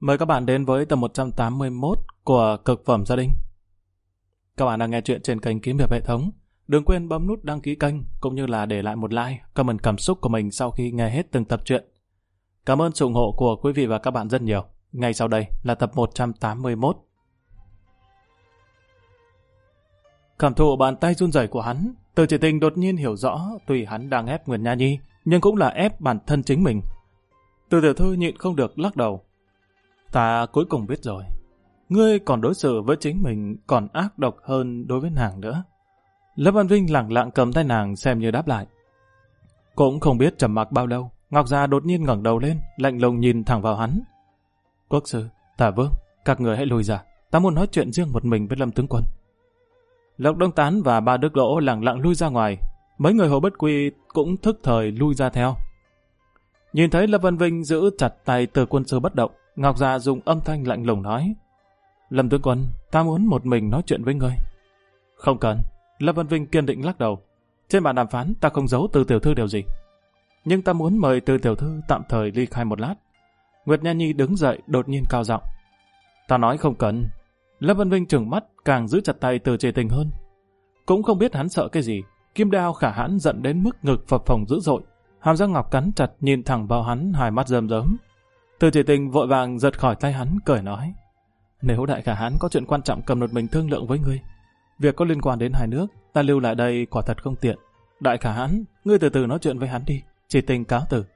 Mời các bạn đến với tập 181 của Cực phẩm gia đình. Các bạn đang nghe chuyện trên kênh Kiếm Hiệp Hệ thống. Đừng quên bấm nút đăng ký kênh cũng như là để lại một like, comment cảm xúc của mình sau khi nghe hết từng tập truyện. Cảm ơn sự ủng hộ của quý vị và các bạn rất nhiều. Ngay sau đây là tập 181. Cảm thụ bàn tay run rẩy của hắn, Từ Chỉ Tình đột nhiên hiểu rõ tuy hắn đang ép Nguyệt Nha Nhi, nhưng cũng là ép bản thân chính mình. Từ Tiểu Thư nhịn không được lắc đầu. Ta cuối cùng biết rồi. Ngươi còn đối xử với chính mình còn ác độc hơn đối với nàng nữa. Lâm Văn Vinh lẳng lặng cầm tay nàng xem như đáp lại. Cũng không biết trầm mặc bao lâu, Ngọc Già đột nhiên ngẩng đầu lên, lạnh lùng nhìn thẳng vào hắn. Quốc sư, Tả Vương, các người hãy lùi ra. Ta muốn nói chuyện riêng một mình với Lâm tướng quân. Lộc Đông Tán và Ba Đức Lỗ lẳng lặng lui ra ngoài. Mấy người Hồ Bất Quy cũng thức thời lui ra theo. Nhìn thấy Lâm Văn Vinh giữ chặt tay Từ quân sư bất động, Ngọc Già dùng âm thanh lạnh lùng nói: Lâm tướng quân, ta muốn một mình nói chuyện với ngươi. Không cần. Lâm Văn Vinh kiên định lắc đầu. Trên bàn đàm phán ta không giấu Từ tiểu thư điều gì. Nhưng ta muốn mời Từ tiểu thư tạm thời ly khai một lát. Nguyệt Nha Nhi đứng dậy đột nhiên cao giọng. Ta nói không cần. Lâm Văn Vinh trừng mắt càng giữ chặt tay Từ Chỉ Tình hơn. Cũng không biết hắn sợ cái gì. Kim đao khả hãn giận đến mức ngực phập phồng dữ dội. Hàm răng ngọc cắn chặt nhìn thẳng vào hắn, hai mắt rơm rớm. Từ Chỉ Tình vội vàng giật khỏi tay hắn, cười nói: Nếu đại khả hãn có chuyện quan trọng cần một mình thương lượng với ngươi, việc có liên quan đến hai nước, ta lưu lại đây quả thật không tiện. Đại khả hãn, ngươi từ từ nói chuyện với hắn đi. Chỉ Tình cáo từ.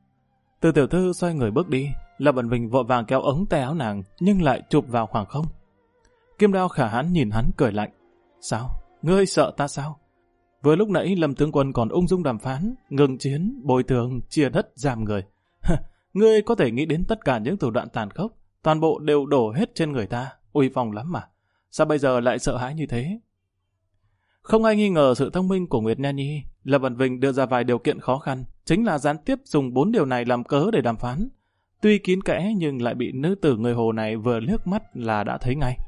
Từ tiểu thư xoay người bước đi. Lâm Văn Vinh vội vàng kéo ống tay áo nàng, nhưng lại chụp vào khoảng không. Kim đao khả hãn nhìn hắn cười lạnh. Sao? Ngươi sợ ta sao? Vừa lúc nãy Lâm tướng quân còn ung dung đàm phán, ngừng chiến, bồi thường, chia đất giam người. Ngươi có thể nghĩ đến tất cả những thủ đoạn tàn khốc, toàn bộ đều đổ hết trên người ta, uy phong lắm mà. Sao bây giờ lại sợ hãi như thế? Không ai nghi ngờ sự thông minh của Nguyệt Nha Nhi. Lâm Văn Vinh đưa ra vài điều kiện khó khăn, chính là gián tiếp dùng 4 điều này làm cớ để đàm phán. Tuy kín kẽ nhưng lại bị nữ tử người Hồ này vừa liếc mắt là đã thấy ngay.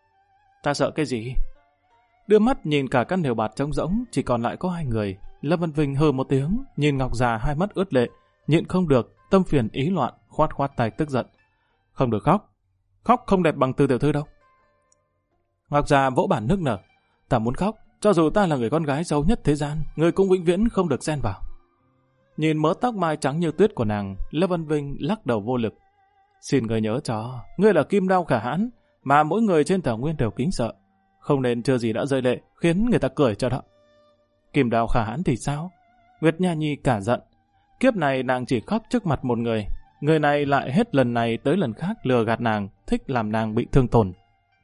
Ta sợ cái gì? Đưa mắt nhìn cả căn lều bạt trống rỗng, chỉ còn lại có hai người. Lâm Văn Vinh hừ một tiếng, nhìn Ngọc Già hai mắt ướt lệ, nhịn không được, tâm phiền ý loạn, khoát khoát tay tức giận. Không được khóc. Khóc không đẹp bằng Từ tiểu thư đâu. Ngọc Già vỗ bản nức nở. Ta muốn khóc, cho dù ta là người con gái xấu nhất thế gian, người cũng vĩnh viễn không được xen vào. Nhìn mớ tóc mai trắng như tuyết của nàng, Lâm Văn Vinh lắc đầu vô lực. Xin người nhớ cho, ngươi là kim đao khả hãn, mà mỗi người trên Thảo Nguyên đều kính sợ. Không nên chưa gì đã rơi lệ, khiến người ta cười cho đó. Kim đao khả hãn thì sao? Nguyệt Nha Nhi cả giận. Kiếp này nàng chỉ khóc trước mặt một người. Người này lại hết lần này tới lần khác lừa gạt nàng, thích làm nàng bị thương tổn.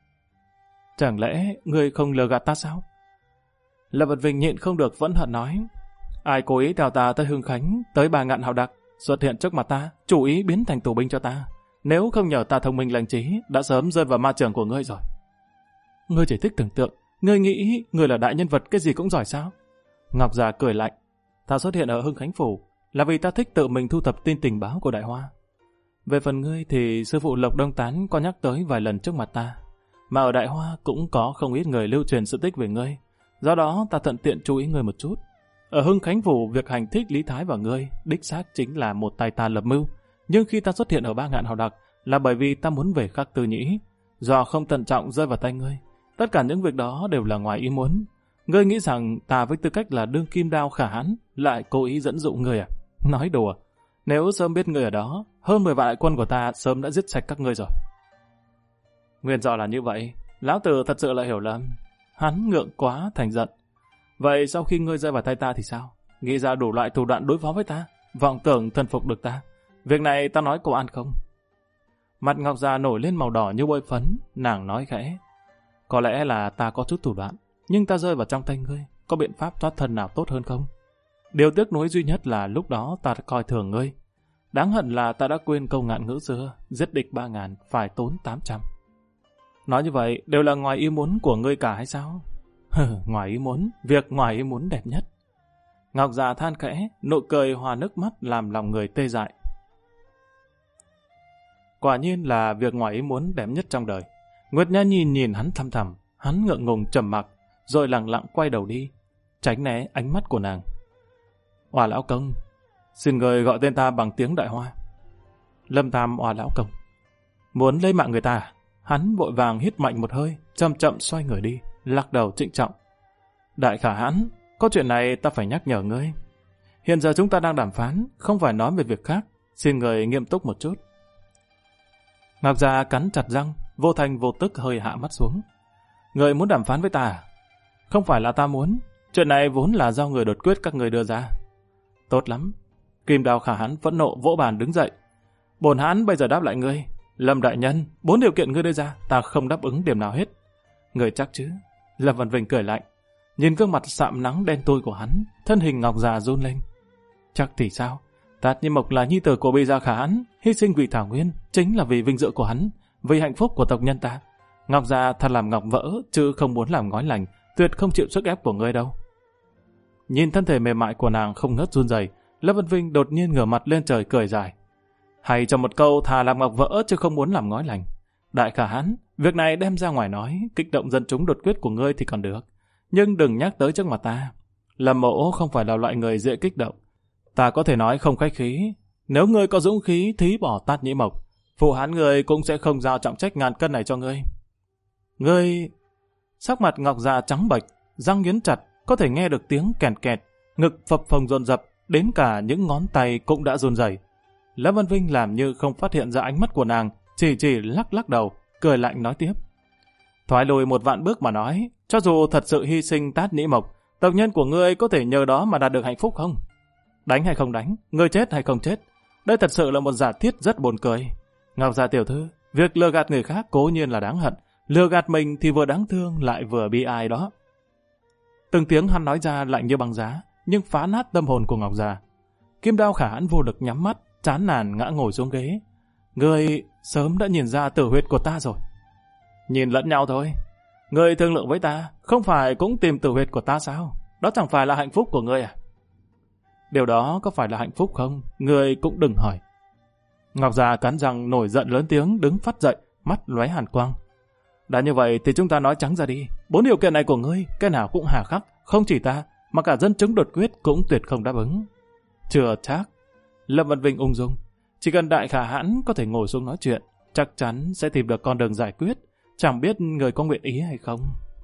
Chẳng lẽ ngươi không lừa gạt ta sao? Lâm Văn Vinh nhịn không được vẫn hận nói. Ai cố ý theo ta tới Hưng Khánh, tới Bà Ngạn Hào Đặc, xuất hiện trước mặt ta, chủ ý biến thành tù binh cho ta. Nếu không nhờ ta thông minh lành trí, đã sớm rơi vào ma trường của ngươi rồi. Ngươi chỉ thích tưởng tượng, ngươi nghĩ ngươi là đại nhân vật cái gì cũng giỏi sao? Ngọc Già cười lạnh. Ta xuất hiện ở Hưng Khánh Phủ là vì ta thích tự mình thu thập tin tình báo của Đại Hoa. Về phần ngươi thì sư phụ Lộc Đông Tán có nhắc tới vài lần trước mặt ta. Mà ở Đại Hoa cũng có không ít người lưu truyền sự tích về ngươi. Do đó ta thuận tiện chú ý ngươi một chút. Ở Hưng Khánh Phủ, việc hành thích Lý Thái và ngươi đích xác chính là một tay ta lập mưu. Nhưng khi ta xuất hiện ở Ba Ngạn Hào Đặc là bởi vì ta muốn về Khắc Tư Nhĩ. Do không thận trọng rơi vào tay ngươi. Tất cả những việc đó đều là ngoài ý muốn. Ngươi nghĩ rằng ta với tư cách là đương kim đao khả hãn lại cố ý dẫn dụ ngươi à? Nói đùa. Nếu sớm biết ngươi ở đó, hơn 10 vạn đại quân của ta sớm đã giết sạch các ngươi rồi. Nguyên do là như vậy. Lão tử thật sự là hiểu lầm. Hắn ngượng quá thành giận. Vậy sau khi ngươi rơi vào tay ta thì sao? Nghĩ ra đủ loại thủ đoạn đối phó với ta, vọng tưởng thần phục được ta. Việc này ta nói cô ăn không? Mặt Ngọc Già nổi lên màu đỏ như bôi phấn. Nàng nói khẽ. Có lẽ là ta có chút thủ đoạn, nhưng ta rơi vào trong tay ngươi, có biện pháp thoát thân nào tốt hơn không? Điều tiếc nuối duy nhất là lúc đó ta đã coi thường ngươi. Đáng hận là ta đã quên câu ngạn ngữ xưa, giết địch 3.000 phải tốn 800. Nói như vậy đều là ngoài ý muốn của ngươi cả hay sao? Ngoài ý muốn, việc ngoài ý muốn đẹp nhất. Ngọc Già than khẽ, nụ cười hòa nước mắt làm lòng người tê dại. Quả nhiên là việc ngoài ý muốn đẹp nhất trong đời. Nguyệt Nha nhìn hắn thăm thẳm, hắn ngượng ngùng trầm mặc, rồi lặng lặng quay đầu đi, tránh né ánh mắt của nàng. Oà lão công, xin người gọi tên ta bằng tiếng Đại Hoa. Lâm Tam oà lão công. Muốn lấy mạng người ta? Hắn vội vàng hít mạnh một hơi, chậm chậm xoay người đi, lắc đầu trịnh trọng. Đại Khả Hãn, có chuyện này ta phải nhắc nhở ngươi. Hiện giờ chúng ta đang đàm phán, không phải nói về việc khác. Xin người nghiêm túc một chút. Ngọc Già cắn chặt răng, vô thành vô tức hơi hạ mắt xuống. Người muốn đàm phán với ta à? Không phải là ta muốn. Chuyện này vốn là do người đột quyết các người đưa ra. Tốt lắm. Kim Đao Khả Hãn phẫn nộ vỗ bàn đứng dậy. Bổn hãn bây giờ đáp lại ngươi. Lâm đại nhân, 4 điều kiện ngươi đưa ra, ta không đáp ứng điểm nào hết. Người chắc chứ? Lâm Văn Vinh cười lạnh. Nhìn gương mặt sạm nắng đen tui của hắn, thân hình Ngọc Già run lên. Chắc thì sao? Tát Nhĩ Mộc là nhi tử của Bì Gia Khả Hãn, hy sinh vì Thảo Nguyên, chính là vì vinh dự của hắn, vì hạnh phúc của tộc nhân ta. Ngọc Già thật làm ngọc vỡ, chứ không muốn làm ngói lành, tuyệt không chịu sức ép của ngươi đâu. Nhìn thân thể mềm mại của nàng không ngớt run rẩy, Lâm Văn Vinh đột nhiên ngửa mặt lên trời cười dài. Hay cho một câu thà làm ngọc vỡ chứ không muốn làm ngói lành. Đại Khả Hãn, việc này đem ra ngoài nói, kích động dân chúng đột quyết của ngươi thì còn được, nhưng đừng nhắc tới trước mặt ta. Lâm mỗ không phải là loại người dễ kích động. Ta có thể nói không khách khí, nếu ngươi có dũng khí thí bỏ Tát Nhĩ Mộc, phụ hãn ngươi cũng sẽ không giao trọng trách ngàn cân này cho ngươi. Ngươi... Sắc mặt Ngọc Già trắng bệch, răng nghiến chặt, có thể nghe được tiếng kèn kẹt, ngực phập phồng dồn dập, đến cả những ngón tay cũng đã run rẩy. Lâm Văn Vinh làm như không phát hiện ra ánh mắt của nàng, chỉ lắc lắc đầu, cười lạnh nói tiếp. Thoái lùi một vạn bước mà nói, cho dù thật sự hy sinh Tát Nhĩ Mộc, tộc nhân của ngươi có thể nhờ đó mà đạt được hạnh phúc không? Đánh hay không đánh, ngươi chết hay không chết, đây thật sự là một giả thiết rất buồn cười. Ngọc Gia tiểu thư, việc lừa gạt người khác cố nhiên là đáng hận, lừa gạt mình thì vừa đáng thương lại vừa bi ai đó. Từng tiếng hắn nói ra lạnh như băng giá, nhưng phá nát tâm hồn của Ngọc Già. Kim Đao Khả Hãn vô lực nhắm mắt, chán nản ngã ngồi xuống ghế. Ngươi sớm đã nhìn ra tử huyệt của ta rồi. Nhìn lẫn nhau thôi. Ngươi thương lượng với ta, không phải cũng tìm tử huyệt của ta sao? Đó chẳng phải là hạnh phúc của ngươi à? Điều đó có phải là hạnh phúc không? Ngươi cũng đừng hỏi. Ngọc Già cắn răng nổi giận lớn tiếng, đứng phắt dậy, mắt lóe hàn quang. Đã như vậy thì chúng ta nói trắng ra đi. 4 điều kiện này của ngươi, cái nào cũng hà khắc, không chỉ ta, mà cả dân chúng đột quyết cũng tuyệt không đáp ứng. Chưa chắc. Lâm Văn Vinh ung dung. Chỉ cần Đại Khả Hãn có thể ngồi xuống nói chuyện, chắc chắn sẽ tìm được con đường giải quyết. Chẳng biết người có nguyện ý hay không.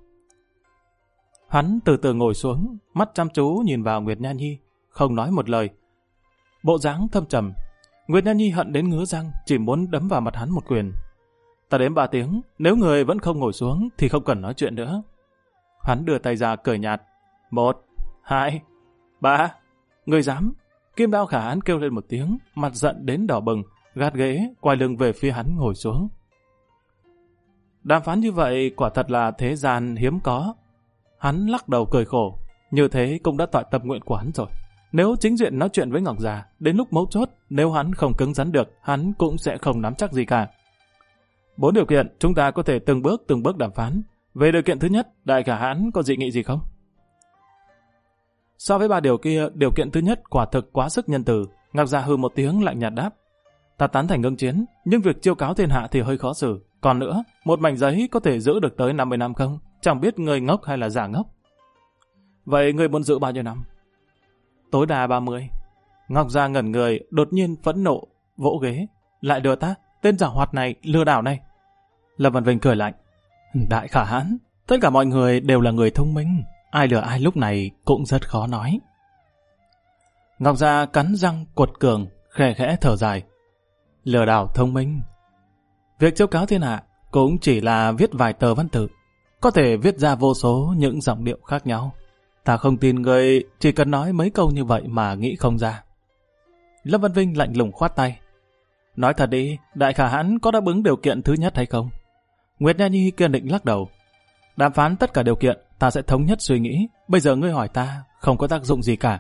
Hắn từ từ ngồi xuống, mắt chăm chú nhìn vào Nguyệt Nha Nhi, không nói một lời. Bộ dáng thâm trầm. Nguyệt Nha Nhi hận đến ngứa răng, chỉ muốn đấm vào mặt hắn một quyền. Ta đếm 3 tiếng, nếu người vẫn không ngồi xuống thì không cần nói chuyện nữa. Hắn đưa tay ra cười nhạt. 1, 2, 3. Người dám? Kim Đao Khả Hãn kêu lên một tiếng, mặt giận đến đỏ bừng, gạt ghế, quay lưng về phía hắn ngồi xuống. Đàm phán như vậy quả thật là thế gian hiếm có. Hắn lắc đầu cười khổ, như thế cũng đã tọa tâm nguyện của hắn rồi. Nếu chính diện nói chuyện với Ngọc Già, đến lúc mấu chốt, nếu hắn không cứng rắn được, hắn cũng sẽ không nắm chắc gì cả. 4 điều kiện, chúng ta có thể từng bước đàm phán. Về điều kiện thứ nhất, Đại Khả Hãn có dị nghị gì không? So với 3 điều kia, điều kiện thứ nhất quả thực quá sức nhân từ. Ngọc Già hừ một tiếng lạnh nhạt đáp. Ta tán thành ngưng chiến, nhưng việc chiêu cáo thiên hạ thì hơi khó xử. Còn nữa, một mảnh giấy có thể giữ được tới 50 năm không? Chẳng biết người ngốc hay là giả ngốc. Vậy người muốn giữ bao nhiêu năm? Tối đa 30. Ngọc Già ngẩn người, đột nhiên phẫn nộ, vỗ ghế. Lại lừa ta, tên giảo hoạt này, lừa đảo này. Lâm Văn Vinh cười lạnh. Đại Khả Hãn, tất cả mọi người đều là người thông minh. Ai lừa ai lúc này cũng rất khó nói. Ngọc Già cắn răng quật cường, khẽ khẽ thở dài. Lừa đảo thông minh. Việc chiêu cáo thiên hạ cũng chỉ là viết vài tờ văn tự, có thể viết ra vô số những giọng điệu khác nhau. Ta không tin người chỉ cần nói mấy câu như vậy mà nghĩ không ra. Lâm Văn Vinh lạnh lùng khoát tay. Nói thật đi, Đại Khả Hãn có đáp ứng điều kiện thứ nhất hay không? Nguyệt Nha Nhi kiên định lắc đầu. Đàm phán tất cả điều kiện, ta sẽ thống nhất suy nghĩ. Bây giờ ngươi hỏi ta, không có tác dụng gì cả.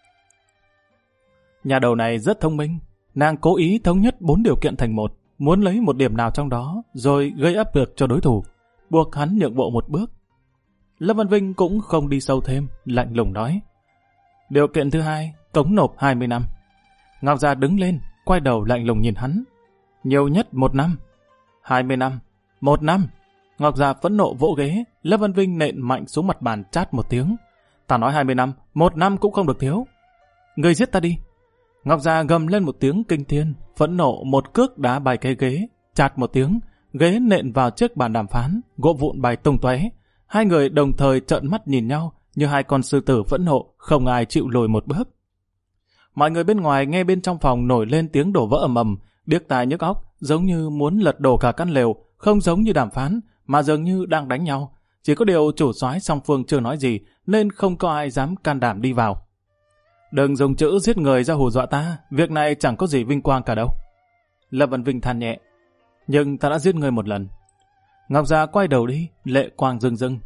Nhà đầu này rất thông minh. Nàng cố ý thống nhất 4 điều kiện thành một, muốn lấy một điểm nào trong đó, rồi gây áp lực cho đối thủ, buộc hắn nhượng bộ một bước. Lâm Văn Vinh cũng không đi sâu thêm, lạnh lùng nói. Điều kiện thứ 2, cống nộp 20 năm. Ngọc Già đứng lên, quay đầu lạnh lùng nhìn hắn. Nhiều nhất 1 năm. 20 năm. 1 năm. Ngọc Già phẫn nộ vỗ ghế, Lâm Văn Vinh nện mạnh xuống mặt bàn chát một tiếng. Ta nói 20 năm, 1 năm cũng không được thiếu. Ngươi giết ta đi. Ngọc Già gầm lên một tiếng kinh thiên, phẫn nộ một cước đá bay cái ghế, chạt một tiếng, ghế nện vào chiếc bàn đàm phán, gỗ vụn bay tung tóe. Hai người đồng thời trợn mắt nhìn nhau như hai con sư tử phẫn nộ, không ai chịu lùi một bước. Mọi người bên ngoài nghe bên trong phòng nổi lên tiếng đổ vỡ ầm ầm, điếc tai nhức óc, giống như muốn lật đổ cả căn lều, không giống như đàm phán, mà dường như đang đánh nhau. Chỉ có điều chủ soái song phương chưa nói gì, nên không có ai dám can đảm đi vào. Đừng dùng chữ giết người ra hù dọa ta, việc này chẳng có gì vinh quang cả đâu. Lâm Văn Vinh than nhẹ, nhưng ta đã giết người một lần. Ngọc Gia quay đầu đi, lệ quang rưng rưng.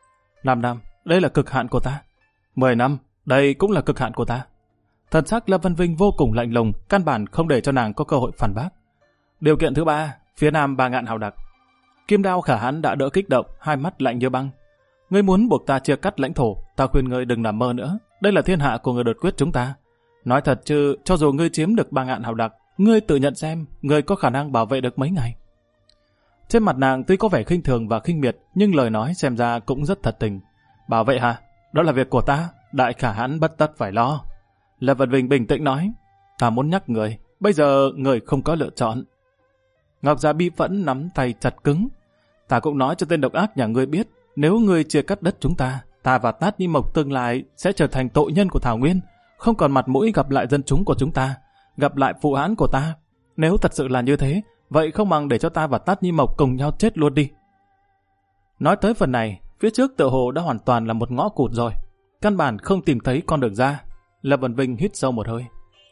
5 năm, đây là cực hạn của ta. 10 năm, đây cũng là cực hạn của ta. Thần sắc Lâm Văn Vinh vô cùng lạnh lùng, căn bản không để cho nàng có cơ hội phản bác. Điều kiện thứ 3, phía nam 3 ngạn hào đặc. Kim Đao Khả Hãn đã đỡ kích động, hai mắt lạnh như băng. Ngươi muốn buộc ta chia cắt lãnh thổ, ta khuyên ngươi đừng nằm mơ nữa. Đây là thiên hạ của người đột quyết chúng ta. Nói thật chứ, cho dù ngươi chiếm được 3 ngạn hào đặc, ngươi tự nhận xem, ngươi có khả năng bảo vệ được mấy ngày. Trên mặt nàng tuy có vẻ khinh thường và khinh miệt, nhưng lời nói xem ra cũng rất thật tình. Bảo vệ hả? Đó là việc của ta, Đại Khả Hãn bất tất phải lo. Lâm Văn Vinh bình tĩnh nói, ta muốn nhắc người, bây giờ người không có lựa chọn. Ngọc Gia bi phẫn nắm tay chặt cứng. Ta cũng nói cho tên độc ác nhà ngươi biết, nếu ngươi chia cắt đất chúng ta, ta và Tát Nhi Mộc tương lai sẽ trở thành tội nhân của Thảo Nguyên, không còn mặt mũi gặp lại dân chúng của chúng ta, gặp lại phụ hãn của ta. Nếu thật sự là như thế, vậy không bằng để cho ta và Tát Nhi Mộc cùng nhau chết luôn đi. Nói tới phần này, phía trước tựa hồ đã hoàn toàn là một ngõ cụt rồi, căn bản không tìm thấy con đường ra. Lâm Văn Vinh hít sâu một hơi.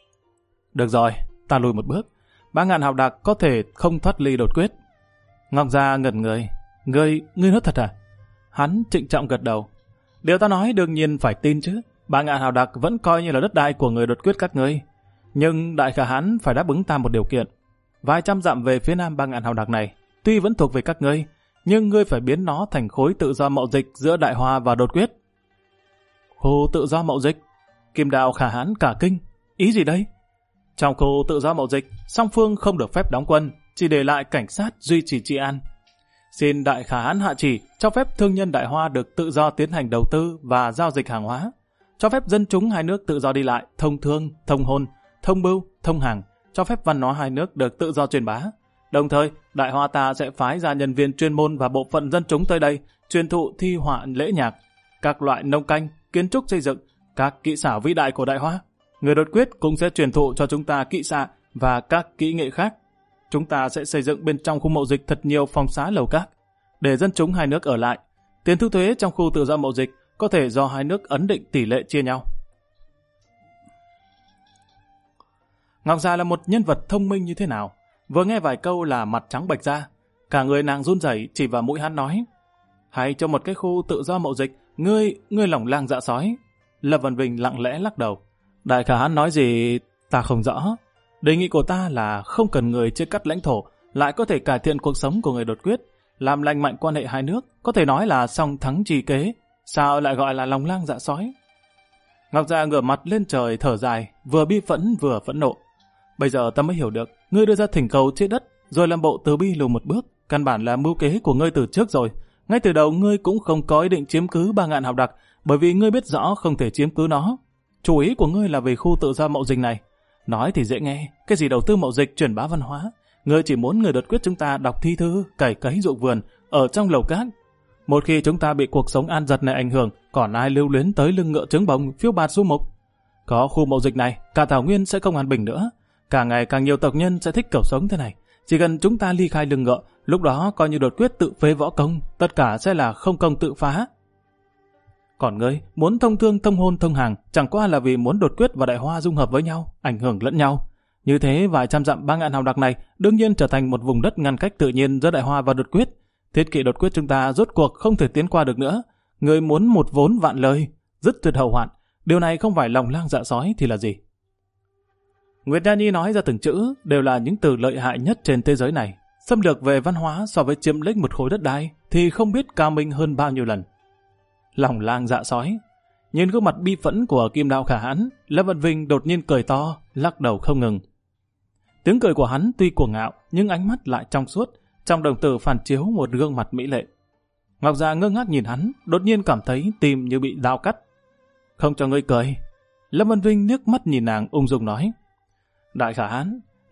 Được rồi, ta lùi một bước. 3 ngạn hào đặc có thể không thoát ly đột quyết. Ngọc Gia ngẩn người. Ngươi nói thật à? Hắn trịnh trọng gật đầu. Điều ta nói đương nhiên phải tin chứ. 3 ngạn hào đặc vẫn coi như là đất đai của người đột quyết các ngươi. Nhưng Đại Khả Hãn phải đáp ứng ta một điều kiện. Vài trăm dặm về phía nam 3 ngạn hào đặc này, tuy vẫn thuộc về các ngươi, nhưng ngươi phải biến nó thành khối tự do mậu dịch giữa Đại Hoa và đột quyết. Khu tự do mậu dịch? Kim Đao Khả Hãn cả kinh. Ý gì đây? Trong khu tự do mậu dịch, song phương không được phép đóng quân, chỉ để lại cảnh sát duy trì trị an. Xin Đại Khả Hãn hạ chỉ cho phép thương nhân Đại Hoa được tự do tiến hành đầu tư và giao dịch hàng hóa, cho phép dân chúng hai nước tự do đi lại, thông thương, thông hôn, thông bưu, thông hàng, cho phép văn hóa hai nước được tự do truyền bá. Đồng thời, Đại Hoa ta sẽ phái ra nhân viên chuyên môn và bộ phận dân chúng tới đây, truyền thụ thi họa lễ nhạc, các loại nông canh, kiến trúc xây dựng, các kỹ xảo vĩ đại của Đại Hoa. Người đột quyết cũng sẽ truyền thụ cho chúng ta kỹ xạ và các kỹ nghệ khác. Chúng ta sẽ xây dựng bên trong khu mậu dịch thật nhiều phòng xá lầu các, để dân chúng hai nước ở lại. Tiền thu thuế trong khu tự do mậu dịch có thể do hai nước ấn định tỷ lệ chia nhau. Ngọc Gia là một nhân vật thông minh như thế nào? Vừa nghe vài câu là mặt trắng bệch ra, cả người nàng run rẩy chỉ vào mũi hắn nói: hay cho một cái khu tự do mậu dịch, ngươi lòng lang dạ sói. Lâm Văn Vinh lặng lẽ lắc đầu. Đại Khả Hãn nói gì ta không rõ. Đề nghị của ta là không cần người chia cắt lãnh thổ, lại có thể cải thiện cuộc sống của người đột quyết, làm lành mạnh quan hệ hai nước, có thể nói là song thắng chi kế. Sao lại gọi là lòng lang dạ sói? Ngọc Gia ngửa mặt lên trời thở dài, vừa bi phẫn vừa phẫn nộ. Bây giờ ta mới hiểu được, ngươi đưa ra thỉnh cầu chia đất, rồi làm bộ từ bi lùi một bước, căn bản là mưu kế của ngươi từ trước rồi. Ngay từ đầu ngươi cũng không có ý định chiếm cứ 3 ngạn hào đặc, bởi vì ngươi biết rõ không thể chiếm cứ nó. Chủ ý của ngươi là về khu tự do mậu dịch này. Nói thì dễ nghe, cái gì đầu tư mậu dịch truyền bá văn hóa, ngươi chỉ muốn người đột quyết chúng ta đọc thi thư, cày cấy ruộng vườn ở trong lầu cát. Một khi chúng ta bị cuộc sống an giật này ảnh hưởng, còn ai lưu luyến tới lưng ngựa trứng bồng phiêu bạt du mục? Có khu mậu dịch này, cả Thảo Nguyên sẽ không an bình nữa. Càng ngày càng nhiều tộc nhân sẽ thích kiểu sống thế này. Chỉ cần chúng ta ly khai lưng ngựa, lúc đó coi như đột quyết tự phế võ công, tất cả sẽ là không công tự phá. Còn ngươi muốn thông thương, thông hôn, thông hàng, chẳng qua là vì muốn đột quyết và Đại Hoa dung hợp với nhau, ảnh hưởng lẫn nhau. Như thế vài trăm dặm 3 ngạn hào đặc này đương nhiên trở thành một vùng đất ngăn cách tự nhiên giữa Đại Hoa và đột quyết. Thiết kỵ đột quyết chúng ta rốt cuộc không thể tiến qua được nữa. Ngươi muốn một vốn vạn lời, dứt tuyệt hậu hoạn. Điều này không phải lòng lang dạ sói thì là gì? Nguyệt Nha Nhi nói ra từng chữ đều là những từ lợi hại nhất trên thế giới này. Xâm lược về văn hóa so với chiếm lĩnh một khối đất đai thì không biết cao minh hơn bao nhiêu lần. Lòng lang dạ sói. Nhìn gương mặt bi phẫn của Kim Đao Khả Hãn, Lâm Văn Vinh đột nhiên cười to, lắc đầu không ngừng. Tiếng cười của hắn tuy cuồng ngạo nhưng ánh mắt lại trong suốt, trong đồng tử phản chiếu một gương mặt mỹ lệ. Ngọc Gia ngơ ngác nhìn hắn, đột nhiên cảm thấy tim như bị dao cắt. Không cho ngươi cười. Lâm Văn Vinh nước mắt nhìn nàng ung dung nói: Đại Khả Hãn,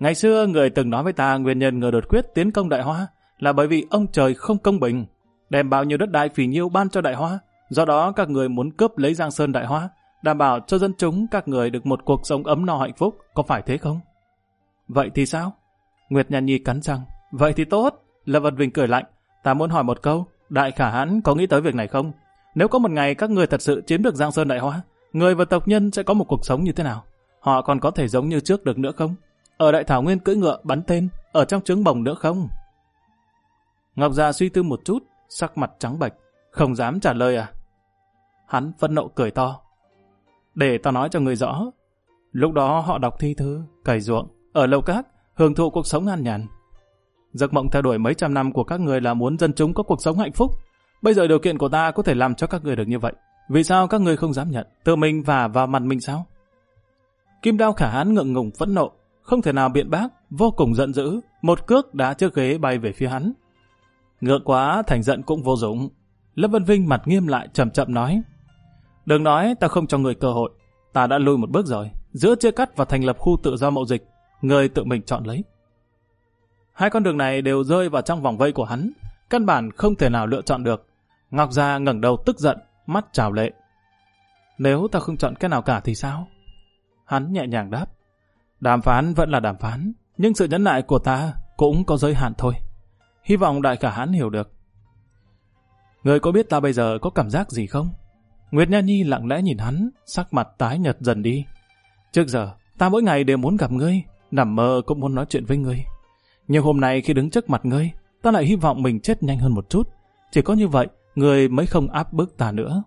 Ngày xưa người từng nói với ta nguyên nhân người đột quyết tiến công Đại Hoa là bởi vì ông trời không công bình, đem bao nhiêu đất đai phì nhiêu ban cho Đại Hoa. Do đó các người muốn cướp lấy Giang Sơn Đại Hoa, đảm bảo cho dân chúng các người được một cuộc sống ấm no hạnh phúc, có phải thế không? Vậy thì sao? Nguyệt Nha Nhi cắn răng. Vậy thì tốt. Lâm Vân Vinh cười lạnh. Ta muốn hỏi một câu, Đại Khả Hãn có nghĩ tới việc này không? Nếu có một ngày các người thật sự chiếm được Giang Sơn Đại Hoa, người và tộc nhân sẽ có một cuộc sống như thế nào? Họ còn có thể giống như trước được nữa không? Ở Đại Thảo Nguyên cưỡi ngựa bắn tên, ở trong trứng bồng nữa không? Ngọc Già suy tư một chút, sắc mặt trắng bệch, không dám trả lời à? Hắn phẫn nộ cười to. Để tao nói cho người rõ. Lúc đó họ đọc thi thư, cày ruộng, ở lầu cát, hưởng thụ cuộc sống an nhàn. Giấc mộng theo đuổi mấy trăm năm của các người là muốn dân chúng có cuộc sống hạnh phúc. Bây giờ điều kiện của ta có thể làm cho các người được như vậy. Vì sao các người không dám nhận, tự mình vả vào mặt mình sao? Kim Đao Khả Hãn ngượng ngùng phẫn nộ, không thể nào biện bác, vô cùng giận dữ, một cước đá trước ghế bay về phía hắn. Ngượng quá, thành giận cũng vô dụng. Lâm Vân Vinh mặt nghiêm lại chậm chậm nói. Đừng nói ta không cho người cơ hội, ta đã lui một bước rồi, giữa chia cắt và thành lập khu tự do mậu dịch, người tự mình chọn lấy. Hai con đường này đều rơi vào trong vòng vây của hắn, căn bản không thể nào lựa chọn được. Ngọc Gia ngẩng đầu tức giận, mắt trào lệ. Nếu ta không chọn cái nào cả thì sao? Hắn nhẹ nhàng đáp. Đàm phán vẫn là đàm phán, nhưng sự nhẫn nại của ta cũng có giới hạn thôi. Hy vọng Đại Khả Hãn hiểu được. Người có biết ta bây giờ có cảm giác gì không? Nguyệt Nha Nhi lặng lẽ nhìn hắn, sắc mặt tái nhợt dần đi. Trước giờ, ta mỗi ngày đều muốn gặp ngươi, nằm mơ cũng muốn nói chuyện với ngươi. Nhưng hôm nay khi đứng trước mặt ngươi, ta lại hy vọng mình chết nhanh hơn một chút. Chỉ có như vậy, ngươi mới không áp bức ta nữa.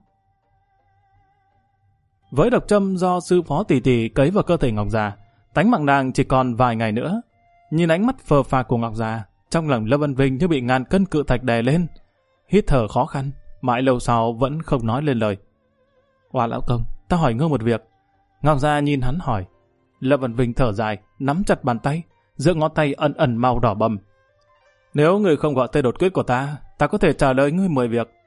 Với độc châm do sư phó tỷ tỷ cấy vào cơ thể Ngọc Già, tánh mạng nàng chỉ còn vài ngày nữa. Nhìn ánh mắt phờ phạc của Ngọc Già, trong lòng Lâm Vân Vinh như bị ngàn cân cự thạch đè lên. Hít thở khó khăn, mãi lâu sau vẫn không nói lên lời. Oa lão công, ta hỏi ngươi một việc. Ngọc Già nhìn hắn hỏi. Lâm Vân Vinh thở dài, nắm chặt bàn tay, giữa ngón tay ẩn ẩn màu đỏ bầm. Nếu ngươi không gọi tên đột quyết của ta, ta có thể trả lời ngươi 10 việc.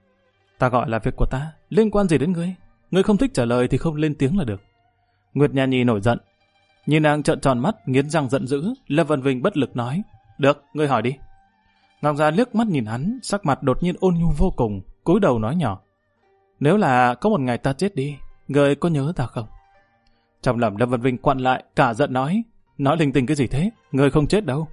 Ta gọi là việc của ta, liên quan gì đến ngươi? Ngươi không thích trả lời thì không lên tiếng là được. Nguyệt Nha Nhi nổi giận. Nhìn nàng trợn tròn mắt, nghiến răng giận dữ, Lâm Vân Vinh bất lực nói. Được, ngươi hỏi đi. Ngọc Gia liếc mắt nhìn hắn, sắc mặt đột nhiên ôn nhu vô cùng, cúi đầu nói nhỏ. Nếu là có một ngày ta chết đi, ngươi có nhớ ta không? Trong lòng Lâm Vân Vinh quặn lại, cả giận nói linh tinh cái gì thế, ngươi không chết đâu.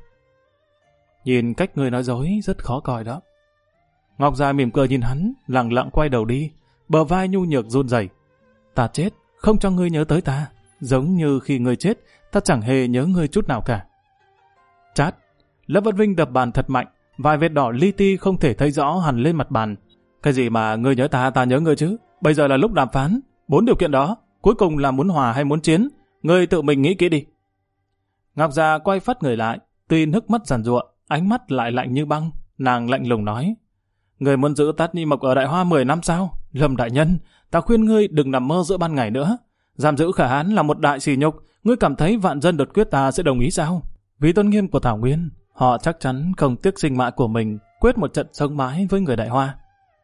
Nhìn cách ngươi nói dối rất khó coi đó. Ngọc Gia mỉm cười nhìn hắn, lặng lặng quay đầu đi, bờ vai nhu nhược run rẩy. Ta chết, không cho ngươi nhớ tới ta, giống như khi ngươi chết, ta chẳng hề nhớ ngươi chút nào cả. Chát, Lâm Vân Vinh đập bàn thật mạnh, vài vết đỏ li ti không thể thấy rõ hằn lên mặt bàn. Cái gì mà ngươi nhớ ta, ta nhớ ngươi chứ? Bây giờ là lúc đàm phán, 4 điều kiện đó, cuối cùng là muốn hòa hay muốn chiến? Ngươi tự mình nghĩ kỹ đi. Ngọc Già quay phát người lại, tuy nước mắt giàn giụa, ánh mắt lại lạnh như băng, nàng lạnh lùng nói. Ngươi muốn giữ Tát Nhi Mộc ở Đại Hoa 10 năm sao? Lâm đại nhân, ta khuyên ngươi đừng nằm mơ giữa ban ngày nữa. Giam giữ Khả Hãn là một đại sỉ nhục, ngươi cảm thấy vạn dân đột quyết ta sẽ đồng ý sao? Vì tôn nghiêm của Thảo Nguyên, họ chắc chắn không tiếc sinh mạng của mình, quyết một trận sống mái với người Đại Hoa.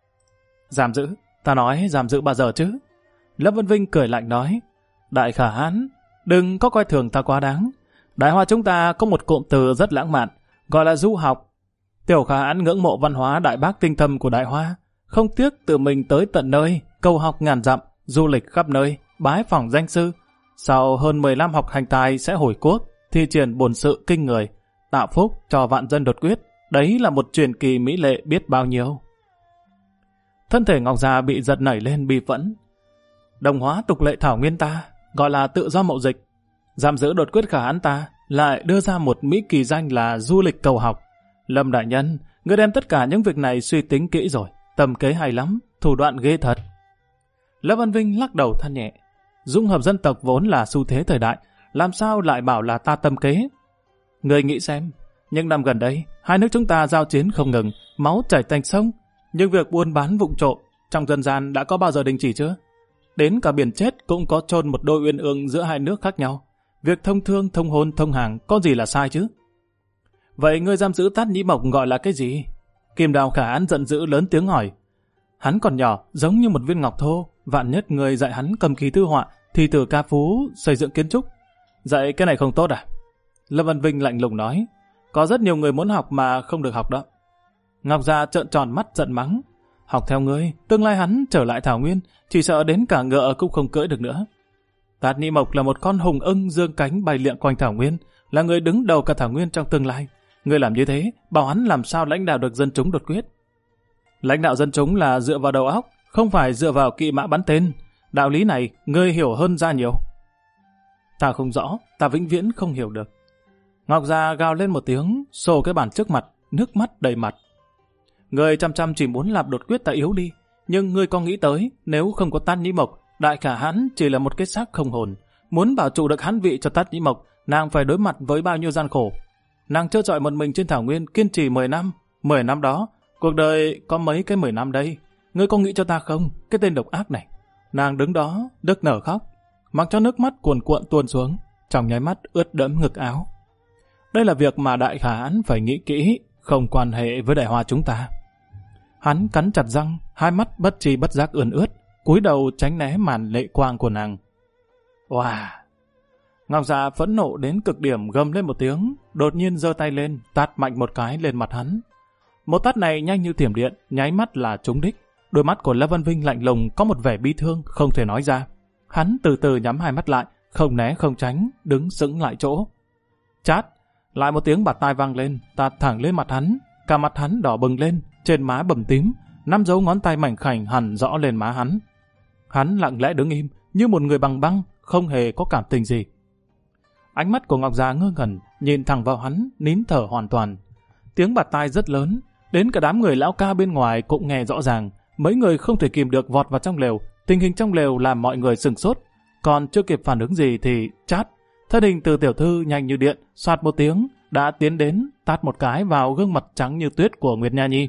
Giam giữ? Ta nói giam giữ bao giờ chứ? Lâm Vân Vinh cười lạnh nói. Đại Khả Hãn, đừng có coi thường ta quá đáng. Đại Hoa chúng ta có một cụm từ rất lãng mạn, gọi là du học. Tiểu Khả Hãn ngưỡng mộ văn hóa đại bác tinh thâm của Đại Hoa, không tiếc tự mình tới tận nơi, cầu học ngàn dặm, du lịch khắp nơi, bái phỏng danh sư. Sau hơn 15 học hành tài sẽ hồi quốc, thi triển bổn sự kinh người, tạo phúc cho vạn dân đột quyết. Đấy là một truyền kỳ mỹ lệ biết bao nhiêu. Thân thể Ngọc Già bị giật nảy lên bi phẫn. Đồng hóa tục lệ Thảo Nguyên ta, gọi là tự do mậu dịch. Giam giữ đột quyết Khả Hãn ta, lại đưa ra một mỹ kỳ danh là du lịch cầu học. Lâm đại nhân, ngươi đem tất cả những việc này suy tính kỹ rồi, tầm kế hay lắm, thủ đoạn ghê thật. Lâm Văn Vinh lắc đầu than nhẹ. Dung hợp dân tộc vốn là xu thế thời đại, làm sao lại bảo là ta tâm kế? Ngươi nghĩ xem, những năm gần đây, hai nước chúng ta giao chiến không ngừng, máu chảy thành sông, nhưng việc buôn bán vụng trộm trong dân gian đã có bao giờ đình chỉ chưa? Đến cả biển chết cũng có chôn một đôi uyên ương giữa hai nước khác nhau. Việc thông thương, thông hôn, thông hàng có gì là sai chứ? Vậy ngươi giam giữ Tát Nhĩ Mộc gọi là cái gì? Kim Đao Khả Hãn giận dữ lớn tiếng hỏi. Hắn còn nhỏ, giống như một viên ngọc thô, vạn nhất người dạy hắn cầm kỳ thư họa, thi từ ca phú, xây dựng kiến trúc. Dạy cái này không tốt à? Lâm Văn Vinh lạnh lùng nói, có rất nhiều người muốn học mà không được học đó. Ngọc Gia trợn tròn mắt giận mắng, học theo ngươi, tương lai hắn trở lại Thảo Nguyên, chỉ sợ đến cả ngựa cũng không cưỡi được nữa. Tát Nhĩ Mộc là một con hùng ưng dương cánh bay lượn quanh Thảo Nguyên, là người đứng đầu cả Thảo Nguyên trong tương lai. Ngươi làm như thế, bảo hắn làm sao lãnh đạo được dân chúng đột quyết. Lãnh đạo dân chúng là dựa vào đầu óc, không phải dựa vào kỵ mã bắn tên. Đạo lý này, ngươi hiểu hơn ra nhiều. Ta không rõ, ta vĩnh viễn không hiểu được. Ngọc Gia gào lên một tiếng, xô cái bàn trước mặt, nước mắt đầy mặt. Ngươi chăm chăm chỉ muốn làm đột quyết ta yếu đi, nhưng ngươi có nghĩ tới, nếu không có Tát Nhĩ Mộc, Đại Khả Hãn chỉ là một cái xác không hồn. Muốn bảo trụ được hãn vị cho Tát Nhĩ Mộc, nàng phải đối mặt với bao nhiêu gian khổ. Nàng trơ trọi một mình trên Thảo Nguyên kiên trì 10 năm. 10 năm đó, cuộc đời có mấy cái 10 năm đây. Ngươi có nghĩ cho ta không, cái tên độc ác này. Nàng đứng đó, nức nở khóc, mặc cho nước mắt cuồn cuộn tuôn xuống, trong nháy mắt ướt đẫm ngực áo. Đây là việc mà Đại Khả Hãn phải nghĩ kỹ, không quan hệ với Đại Hoa chúng ta. Hắn cắn chặt răng, hai mắt bất tri bất giác ươn ướt, cúi đầu tránh né màn lệ quang của nàng. Wow! Ngọc Dạ phẫn nộ đến cực điểm gầm lên một tiếng, đột nhiên giơ tay lên, tát mạnh một cái lên mặt hắn. Một tát này nhanh như thiểm điện, nháy mắt là trúng đích. Đôi mắt của Lâm Văn Vinh lạnh lùng có một vẻ bi thương không thể nói ra. Hắn từ từ nhắm hai mắt lại, không né không tránh, đứng sững lại chỗ. Chát! Lại một tiếng bạt tai vang lên, tát thẳng lên mặt hắn, cả mặt hắn đỏ bừng lên, trên má bầm tím, 5 dấu ngón tay mảnh khảnh hằn rõ lên má hắn. Hắn lặng lẽ đứng im, như một người bằng băng, không hề có cảm tình gì. Ánh mắt của Ngọc Già ngơ ngẩn, nhìn thẳng vào hắn, nín thở hoàn toàn. Tiếng bạt tai rất lớn, đến cả đám người lão ca bên ngoài cũng nghe rõ ràng. Mấy người không thể kìm được vọt vào trong lều, tình hình trong lều làm mọi người sửng sốt. Còn chưa kịp phản ứng gì thì chát, thân hình Từ tiểu thư nhanh như điện, xoạt một tiếng, đã tiến đến, tát một cái vào gương mặt trắng như tuyết của Nguyệt Nha Nhi.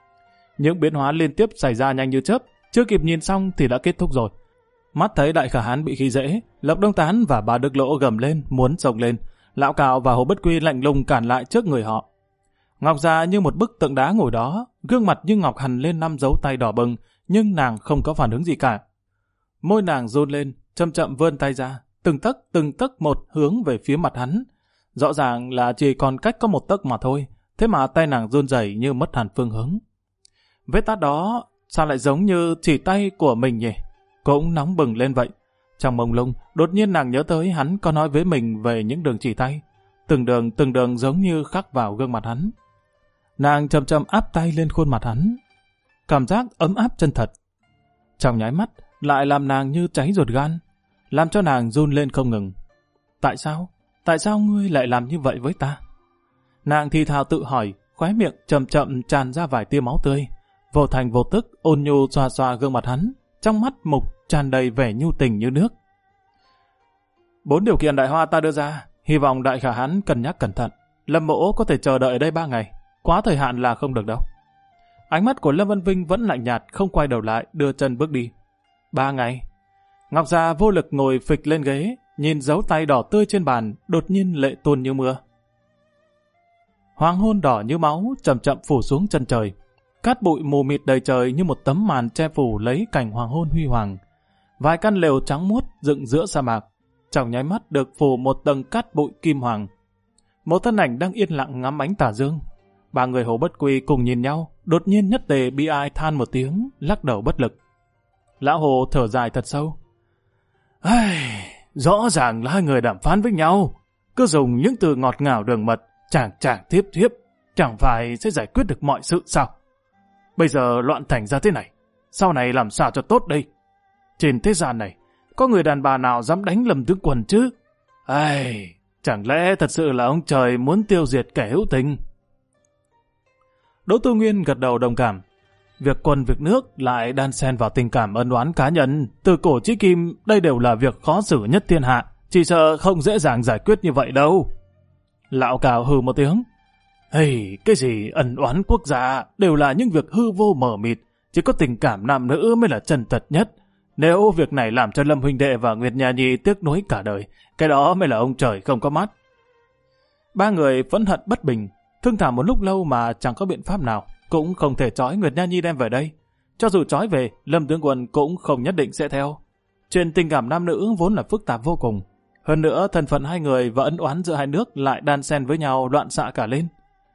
Những biến hóa liên tiếp xảy ra nhanh như chớp, chưa kịp nhìn xong thì đã kết thúc rồi. Mắt thấy Đại Khả Hãn bị khi dễ, Lộc Đông Tán và Bà Đức Lỗ gầm lên muốn xông lên, Lão Cào và Hồ Bất Quy lạnh lùng cản lại trước người họ. Ngọc Già như một bức tượng đá ngồi đó, gương mặt như ngọc hằn lên 5 dấu tay đỏ bừng, nhưng nàng không có phản ứng gì cả. Môi nàng run lên, chậm chậm vươn tay ra, từng tấc một hướng về phía mặt hắn. Rõ ràng là chỉ còn cách có 1 tấc mà thôi, thế mà tay nàng run rẩy như mất hẳn phương hướng. Vết tát đó sao lại giống như chỉ tay của mình nhỉ? Cũng nóng bừng lên vậy. Trong mông lung, đột nhiên nàng nhớ tới hắn có nói với mình về những đường chỉ tay. Từng đường giống như khắc vào gương mặt hắn. Nàng chậm chậm áp tay lên khuôn mặt hắn. Cảm giác ấm áp chân thật. Trong nháy mắt, lại làm nàng như cháy ruột gan, làm cho nàng run lên không ngừng. Tại sao? Tại sao ngươi lại làm như vậy với ta? Nàng thì thào tự hỏi, khóe miệng chậm chậm tràn ra vài tia máu tươi. Vô thành vô tức, ôn nhu xoa xoa gương mặt hắn, trong mắt mục tràn đầy vẻ nhu tình như nước. 4 điều kiện Đại Hoa ta đưa ra, hy vọng Đại Khả Hãn cân nhắc cẩn thận. Lâm Mỗ có thể chờ đợi ở đây 3 ngày, quá thời hạn là không được đâu. Ánh mắt của Lâm Văn Vinh vẫn lạnh nhạt, không quay đầu lại, đưa chân bước đi. 3 ngày. Ngọc Già vô lực ngồi phịch lên ghế, nhìn dấu tay đỏ tươi trên bàn, đột nhiên lệ tuôn như mưa. Hoàng hôn đỏ như máu chậm chậm phủ xuống chân trời. Cát bụi mù mịt đầy trời như một tấm màn che phủ lấy cảnh hoàng hôn huy hoàng. Vài căn lều trắng muốt dựng giữa sa mạc, trong nháy mắt được phủ một tầng cát bụi kim hoàng. Một thân ảnh đang yên lặng ngắm ánh tà dương. 3 người Hồ Bất Quy cùng nhìn nhau, đột nhiên nhất tề bi ai than một tiếng, lắc đầu bất lực. Lão Hồ thở dài thật sâu. Rõ ràng là 2 người đàm phán với nhau, cứ dùng những từ ngọt ngào đường mật, chàng thiếp thiếp, chẳng phải sẽ giải quyết được mọi sự sao? Bây giờ loạn thành ra thế này, sau này làm sao cho tốt đây? Trên thế gian này, có người đàn bà nào dám đánh Lâm tướng quân chứ? Chẳng lẽ thật sự là ông trời muốn tiêu diệt kẻ hữu tình? Đỗ Tu Nguyên gật đầu đồng cảm. Việc quân việc nước lại đan xen vào tình cảm ân oán cá nhân. Từ cổ chí kim, đây đều là việc khó xử nhất thiên hạ. Chỉ sợ không dễ dàng giải quyết như vậy đâu. Lão Cào hừ một tiếng. Cái gì ân oán quốc gia đều là những việc hư vô mờ mịt. Chỉ có tình cảm nam nữ mới là chân thật nhất. Nếu việc này làm cho Lâm huynh đệ và Nguyệt Nha Nhi tiếc nuối cả đời, cái đó mới là ông trời không có mắt. 3 người phẫn hận bất bình, thương thảo một lúc lâu mà chẳng có biện pháp nào, cũng không thể trói Nguyệt Nha Nhi đem về đây. Cho dù trói về, Lâm tướng quân cũng không nhất định sẽ theo. Chuyện tình cảm nam nữ vốn là phức tạp vô cùng. Hơn nữa, thân phận hai người và ân oán giữa hai nước lại đan xen với nhau loạn xạ cả lên.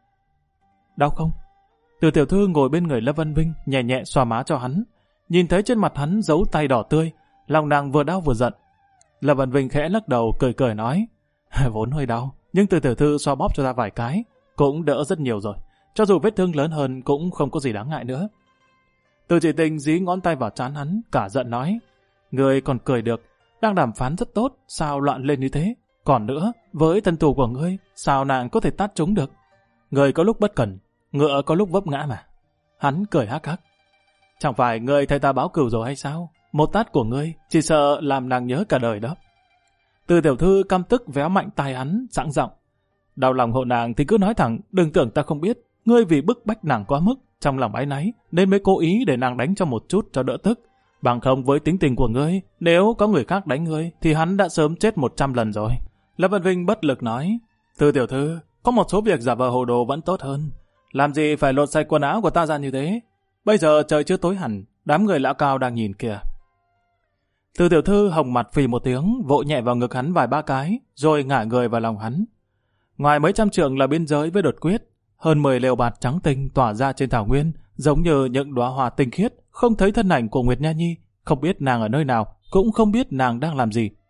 Đau không? Từ tiểu thư ngồi bên người Lâm Văn Vinh nhẹ nhẹ xoa má cho hắn. Nhìn thấy trên mặt hắn dấu tay đỏ tươi, lòng nàng vừa đau vừa giận. Lâm Văn Vinh khẽ lắc đầu cười cười nói, vốn hơi đau, nhưng từ tiểu thư xoa bóp cho ta vài cái, cũng đỡ rất nhiều rồi. Cho dù vết thương lớn hơn cũng không có gì đáng ngại nữa. Từ Chỉ Tình dí ngón tay vào trán hắn, cả giận nói, ngươi còn cười được, đang đàm phán rất tốt, sao loạn lên như thế? Còn nữa, với thân thủ của ngươi, sao nàng có thể tát trúng được? Ngươi có lúc bất cẩn, ngựa có lúc vấp ngã mà. Hắn cười hắc hắc. Chẳng phải ngươi thay ta báo cừu rồi hay sao? Một tát của ngươi chỉ sợ làm nàng nhớ cả đời đó. Từ tiểu thư căm tức véo mạnh tai hắn, sẵn giọng. Đau lòng hộ nàng thì cứ nói thẳng, đừng tưởng ta không biết. Ngươi vì bức bách nàng quá mức, trong lòng áy náy, nên mới cố ý để nàng đánh cho một chút cho đỡ tức. Bằng không với tính tình của ngươi, nếu có người khác đánh ngươi, thì hắn đã sớm chết 100 lần rồi. Lâm Văn Vinh bất lực nói, từ tiểu thư, có một số việc giả vờ hồ đồ vẫn tốt hơn. Làm gì phải lột sạch quần áo của ta ra như thế? Bây giờ trời chưa tối hẳn, đám người lão cao đang nhìn kìa. Từ tiểu thư hồng mặt phì một tiếng, vội nhẹ vào ngực hắn vài ba cái, rồi ngả người vào lòng hắn. Ngoài mấy trăm trượng là biên giới với Đột Quyết, hơn 10 lều bạt trắng tinh tỏa ra trên thảo nguyên, giống như những đóa hoa tinh khiết, không thấy thân ảnh của Nguyệt Nha Nhi, không biết nàng ở nơi nào, cũng không biết nàng đang làm gì.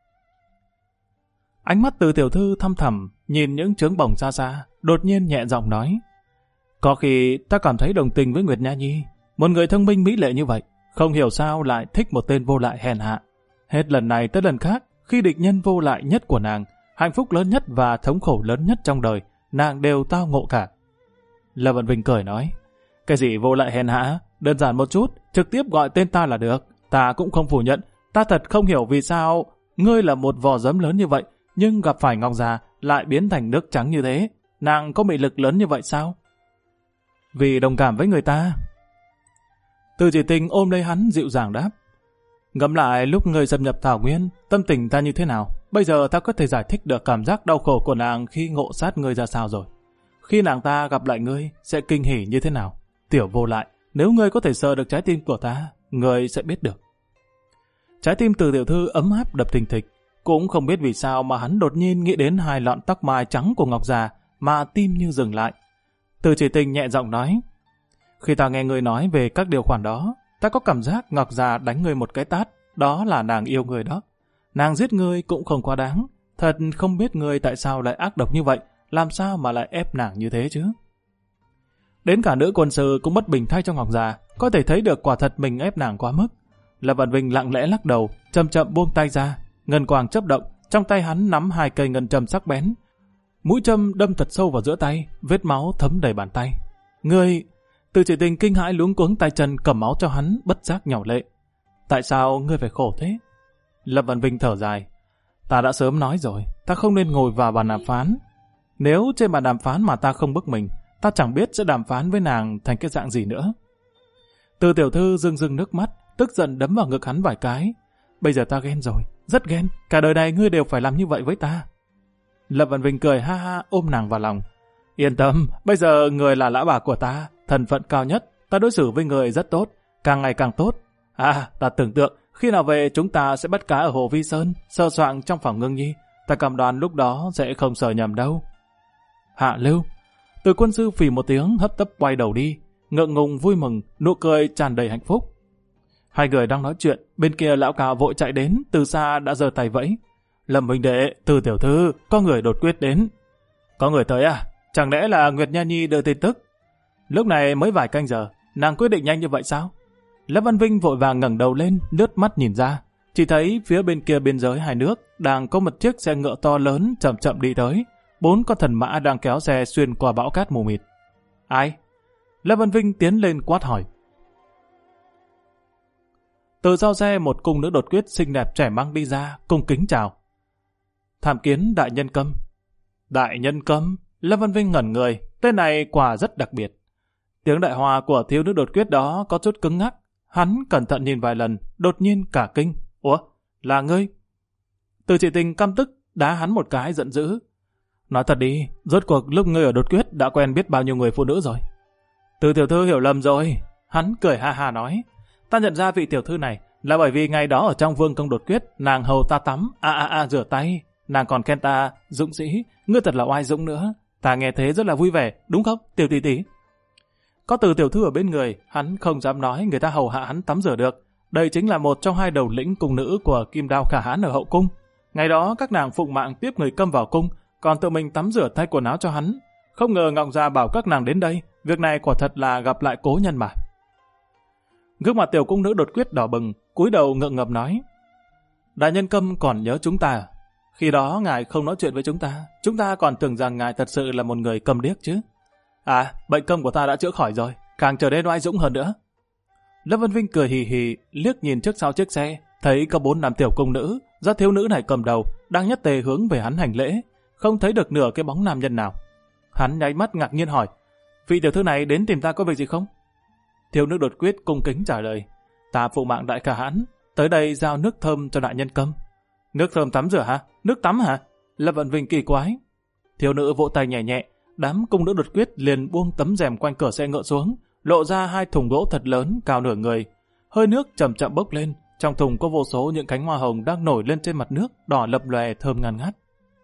Ánh mắt Từ tiểu thư thăm thẳm, nhìn những trướng bồng xa xa, đột nhiên nhẹ giọng nói, có khi ta cảm thấy đồng tình với Nguyệt Nha Nhi, một người thông minh mỹ lệ như vậy, không hiểu sao lại thích một tên vô lại hèn hạ. Hết lần này tới lần khác, khi địch nhân vô lại nhất của nàng, hạnh phúc lớn nhất và thống khổ lớn nhất trong đời, nàng đều tao ngộ cả. Lâm Văn Vinh cười nói, cái gì vô lại hèn hạ, đơn giản một chút, trực tiếp gọi tên ta là được. Ta cũng không phủ nhận, ta thật không hiểu vì sao ngươi là một vò giấm lớn như vậy, nhưng gặp phải Ngọc già lại biến thành nước trắng như thế. Nàng có mị lực lớn như vậy sao? Vì đồng cảm với người ta. Từ Chỉ Tình ôm lấy hắn dịu dàng đáp, ngẫm lại lúc ngươi xâm nhập Thảo Nguyên, tâm tình ta như thế nào? Bây giờ ta có thể giải thích được cảm giác đau khổ của nàng khi ngộ sát ngươi ra sao rồi. Khi nàng ta gặp lại ngươi, sẽ kinh hỉ như thế nào? Tiểu vô lại, nếu ngươi có thể sờ được trái tim của ta, ngươi sẽ biết được. Trái tim Từ tiểu thư ấm áp đập thình thịch, cũng không biết vì sao mà hắn đột nhiên nghĩ đến hai lọn tóc mai trắng của Ngọc già, mà tim như dừng lại. Từ Chỉ Tình nhẹ giọng nói, khi ta nghe ngươi nói về các điều khoản đó, ta có cảm giác Ngọc già đánh ngươi một cái tát, đó là nàng yêu ngươi đó. Nàng giết ngươi cũng không quá đáng, thật không biết ngươi tại sao lại ác độc như vậy, làm sao mà lại ép nàng như thế chứ. Đến cả nữ quân sư cũng bất bình thay cho Ngọc già, có thể thấy được quả thật mình ép nàng quá mức. Lâm Văn Vinh lặng lẽ lắc đầu, chậm chậm buông tay ra, ngân quang chớp động, trong tay hắn nắm hai cây ngân châm sắc bén. Mũi châm đâm thật sâu vào giữa tay, vết máu thấm đầy bàn tay. Ngươi... Từ Chỉ Tình kinh hãi luống cuống tay chân cầm máu cho hắn, bất giác nhỏ lệ. Tại sao ngươi phải khổ thế? Lâm Văn Vinh thở dài. Ta đã sớm nói rồi, ta không nên ngồi vào bàn đàm phán. Nếu trên bàn đàm phán mà ta không bức mình, ta chẳng biết sẽ đàm phán với nàng thành cái dạng gì nữa. Từ tiểu thư rưng rưng nước mắt, tức giận đấm vào ngực hắn vài cái. Bây giờ ta ghen rồi, rất ghen, cả đời này ngươi đều phải làm như vậy với ta. Lâm Văn Vinh cười ha ha ôm nàng vào lòng. Yên tâm, bây giờ người là lão bà của ta, thân phận cao nhất, ta đối xử với người rất tốt, càng ngày càng tốt. À, ta tưởng tượng, khi nào về chúng ta sẽ bắt cá ở Hồ Vi Sơn, sơ soạn trong phòng Ngưng Nhi, ta cam đoan lúc đó sẽ không sợ nhầm đâu. Hạ Lưu. Từ quân sư phì một tiếng hấp tấp quay đầu đi, ngượng ngùng vui mừng, nụ cười tràn đầy hạnh phúc. Hai người đang nói chuyện, bên kia lão cao vội chạy đến, từ xa đã giơ tay vẫy. Lâm huynh đệ, Từ tiểu thư, có người đột quyết đến. Có người tới à? Chẳng lẽ là Nguyệt Nha Nhi đưa tin tức? Lúc này mới vài canh giờ, nàng quyết định nhanh như vậy sao? Lâm Văn Vinh vội vàng ngẩng đầu lên, lướt mắt nhìn ra, chỉ thấy phía bên kia biên giới hai nước đang có một chiếc xe ngựa to lớn chậm chậm đi tới, 4 con thần mã đang kéo xe xuyên qua bão cát mù mịt. Ai? Lâm Văn Vinh tiến lên quát hỏi. Từ sau xe một cung nữ đột quyết xinh đẹp trẻ măng đi ra, cung kính chào. Tham kiến đại nhân Câm. Đại nhân Câm? Lâm Văn Vinh ngẩn người, tên này quả rất đặc biệt. Tiếng đại hòa của thiếu nữ đột quyết đó có chút cứng ngắc. Hắn cẩn thận nhìn vài lần, đột nhiên cả kinh. Ủa, là ngươi? Từ Chỉ Tình căm tức, đá hắn một cái giận dữ. Nói thật đi, rốt cuộc lúc ngươi ở đột quyết đã quen biết bao nhiêu người phụ nữ rồi? Từ tiểu thư hiểu lầm rồi. Hắn cười ha ha nói. Ta nhận ra vị tiểu thư này là bởi vì ngày đó ở trong vương công đột quyết, nàng hầu ta tắm, rửa tay. Nàng còn khen ta, dũng sĩ, ngươi thật là oai dũng nữa. Ta nghe thế rất là vui vẻ, đúng không, Tiểu tỷ tỷ? Có Từ tiểu thư ở bên người, hắn không dám nói người ta hầu hạ hắn tắm rửa được. Đây chính là một trong hai đầu lĩnh cung nữ của Kim Đao Khả Hãn ở hậu cung. Ngày đó các nàng phụng mạng tiếp người Câm vào cung, còn tự mình tắm rửa thay quần áo cho hắn. Không ngờ Ngọc Gia bảo các nàng đến đây, việc này quả thật là gặp lại cố nhân mà. Gương mặt tiểu cung nữ đột quyết đỏ bừng, cúi đầu ngượng ngập nói: Đại nhân Câm còn nhớ chúng ta. Khi đó ngài không nói chuyện với chúng ta còn tưởng rằng ngài thật sự là một người câm điếc chứ. À, bệnh câm của ta đã chữa khỏi rồi, càng trở nên oai dũng hơn nữa. Lâm Vân Vinh cười hì hì, liếc nhìn trước sau chiếc xe, thấy có 4-5 tiểu cung nữ, do thiếu nữ này cầm đầu, đang nhất tề hướng về hắn hành lễ, không thấy được nửa cái bóng nam nhân nào. Hắn nháy mắt ngạc nhiên hỏi: Vị tiểu thư này đến tìm ta có việc gì không? Thiếu nữ đột quyết cung kính trả lời: Ta phụ mạng Đại Khả Hãn, tới đây giao nước thơm cho đại nhân Câm. Nước thơm tắm rửa hả? Nước tắm hả? Lâm Vận Vinh kỳ quái. Thiếu nữ vỗ tay nhẹ nhẹ, đám cung nữ đột quyết liền buông tấm rèm quanh cửa xe ngựa xuống, lộ ra 2 thùng gỗ thật lớn cao nửa người. Hơi nước chậm chậm bốc lên, trong thùng có vô số những cánh hoa hồng đang nổi lên trên mặt nước, đỏ lập lòe thơm ngàn ngát.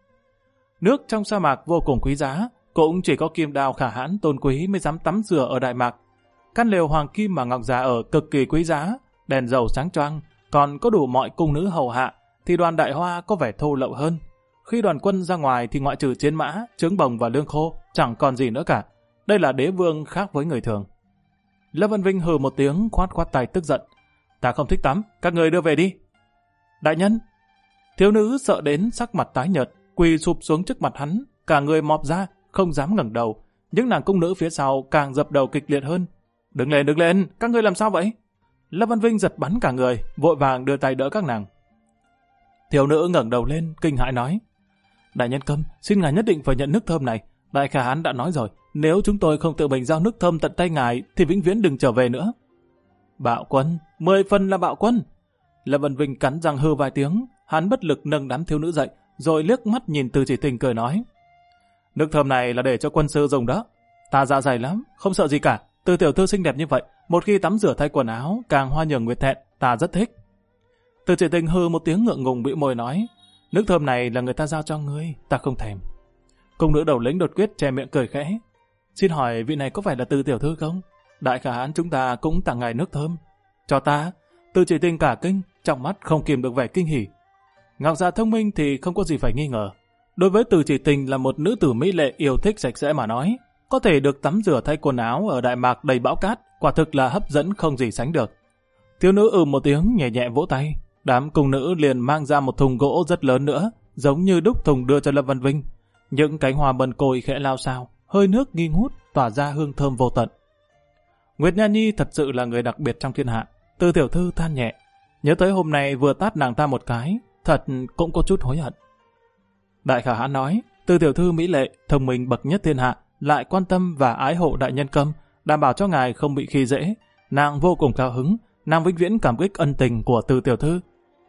Nước trong sa mạc vô cùng quý giá, cũng chỉ có Kim Đao Khả Hãn tôn quý mới dám tắm rửa ở Đại Mạc. Căn lều hoàng kim mà Ngọc Già ở cực kỳ quý giá, đèn dầu sáng choang, còn có đủ mọi cung nữ hầu hạ, thì đoàn Đại Hoa có vẻ thô lậu hơn. Khi đoàn quân ra ngoài thì ngoại trừ chiến mã, trứng bồng và lương khô, chẳng còn gì nữa cả. Đây là đế vương khác với người thường. Lâm Vân Vinh hừ một tiếng, khoát khoát tay tức giận: Ta không thích tắm, các người đưa về đi. Đại nhân! Thiếu nữ sợ đến sắc mặt tái nhợt, quỳ sụp xuống trước mặt hắn, cả người mọp ra, không dám ngẩng đầu. Những nàng cung nữ phía sau càng dập đầu kịch liệt hơn. Đứng lên, các ngươi làm sao vậy? Lâm Văn Vinh giật bắn cả người, vội vàng đưa tay đỡ các nàng. Thiếu nữ ngẩng đầu lên, kinh hãi nói: Đại nhân Câm, xin ngài nhất định phải nhận nước thơm này. Đại Khả Hãn đã nói rồi, nếu chúng tôi không tự mình giao nước thơm tận tay ngài, thì vĩnh viễn đừng trở về nữa. Bạo quân, 10 phần là bạo quân. Lâm Văn Vinh cắn răng hư vài tiếng, hắn bất lực nâng đám thiếu nữ dậy, rồi liếc mắt nhìn Từ Chỉ Tình cười nói: Nước thơm này là để cho quân sư dùng đó. Ta dạ dày lắm, không sợ gì cả. Từ tiểu thư xinh đẹp như vậy, một khi tắm rửa thay quần áo, càng hoa nhường nguyệt thẹn, ta rất thích. Từ Chỉ Tình hư một tiếng ngượng ngùng bĩu môi nói: Nước thơm này là người ta giao cho ngươi, ta không thèm. Cung nữ đầu lĩnh đột quyết che miệng cười khẽ: Xin hỏi vị này có phải là Từ tiểu thư không? Đại Khả Hãn chúng ta cũng tặng ngài nước thơm. Cho ta. Từ Chỉ Tình cả kinh, trong mắt không kìm được vẻ kinh hỉ. Ngọc Già thông minh thì không có gì phải nghi ngờ. Đối với Từ Chỉ Tình là một nữ tử mỹ lệ yêu thích sạch sẽ mà nói, có thể được tắm rửa thay quần áo ở Đại Mạc đầy bão cát, quả thực là hấp dẫn không gì sánh được. Thiếu nữ một tiếng nhẹ nhẹ vỗ tay, đám cung nữ liền mang ra một thùng gỗ rất lớn nữa, giống như đúc thùng đưa cho Lâm Văn Vinh. Những cánh hoa bần côi khẽ lao xao, hơi nước nghi ngút, tỏa ra hương thơm vô tận. Nguyệt Nha Nhi thật sự là người đặc biệt trong thiên hạ. Từ tiểu thư than nhẹ, nhớ tới hôm nay vừa tát nàng ta một cái, thật cũng có chút hối hận. Đại Khả Hãn nói: Từ tiểu thư mỹ lệ, thông minh bậc nhất thiên hạ, lại quan tâm và ái hộ đại nhân Câm, đảm bảo cho ngài không bị khi dễ. Nàng vô cùng cao hứng, nàng vĩnh viễn cảm kích ân tình của Từ tiểu thư.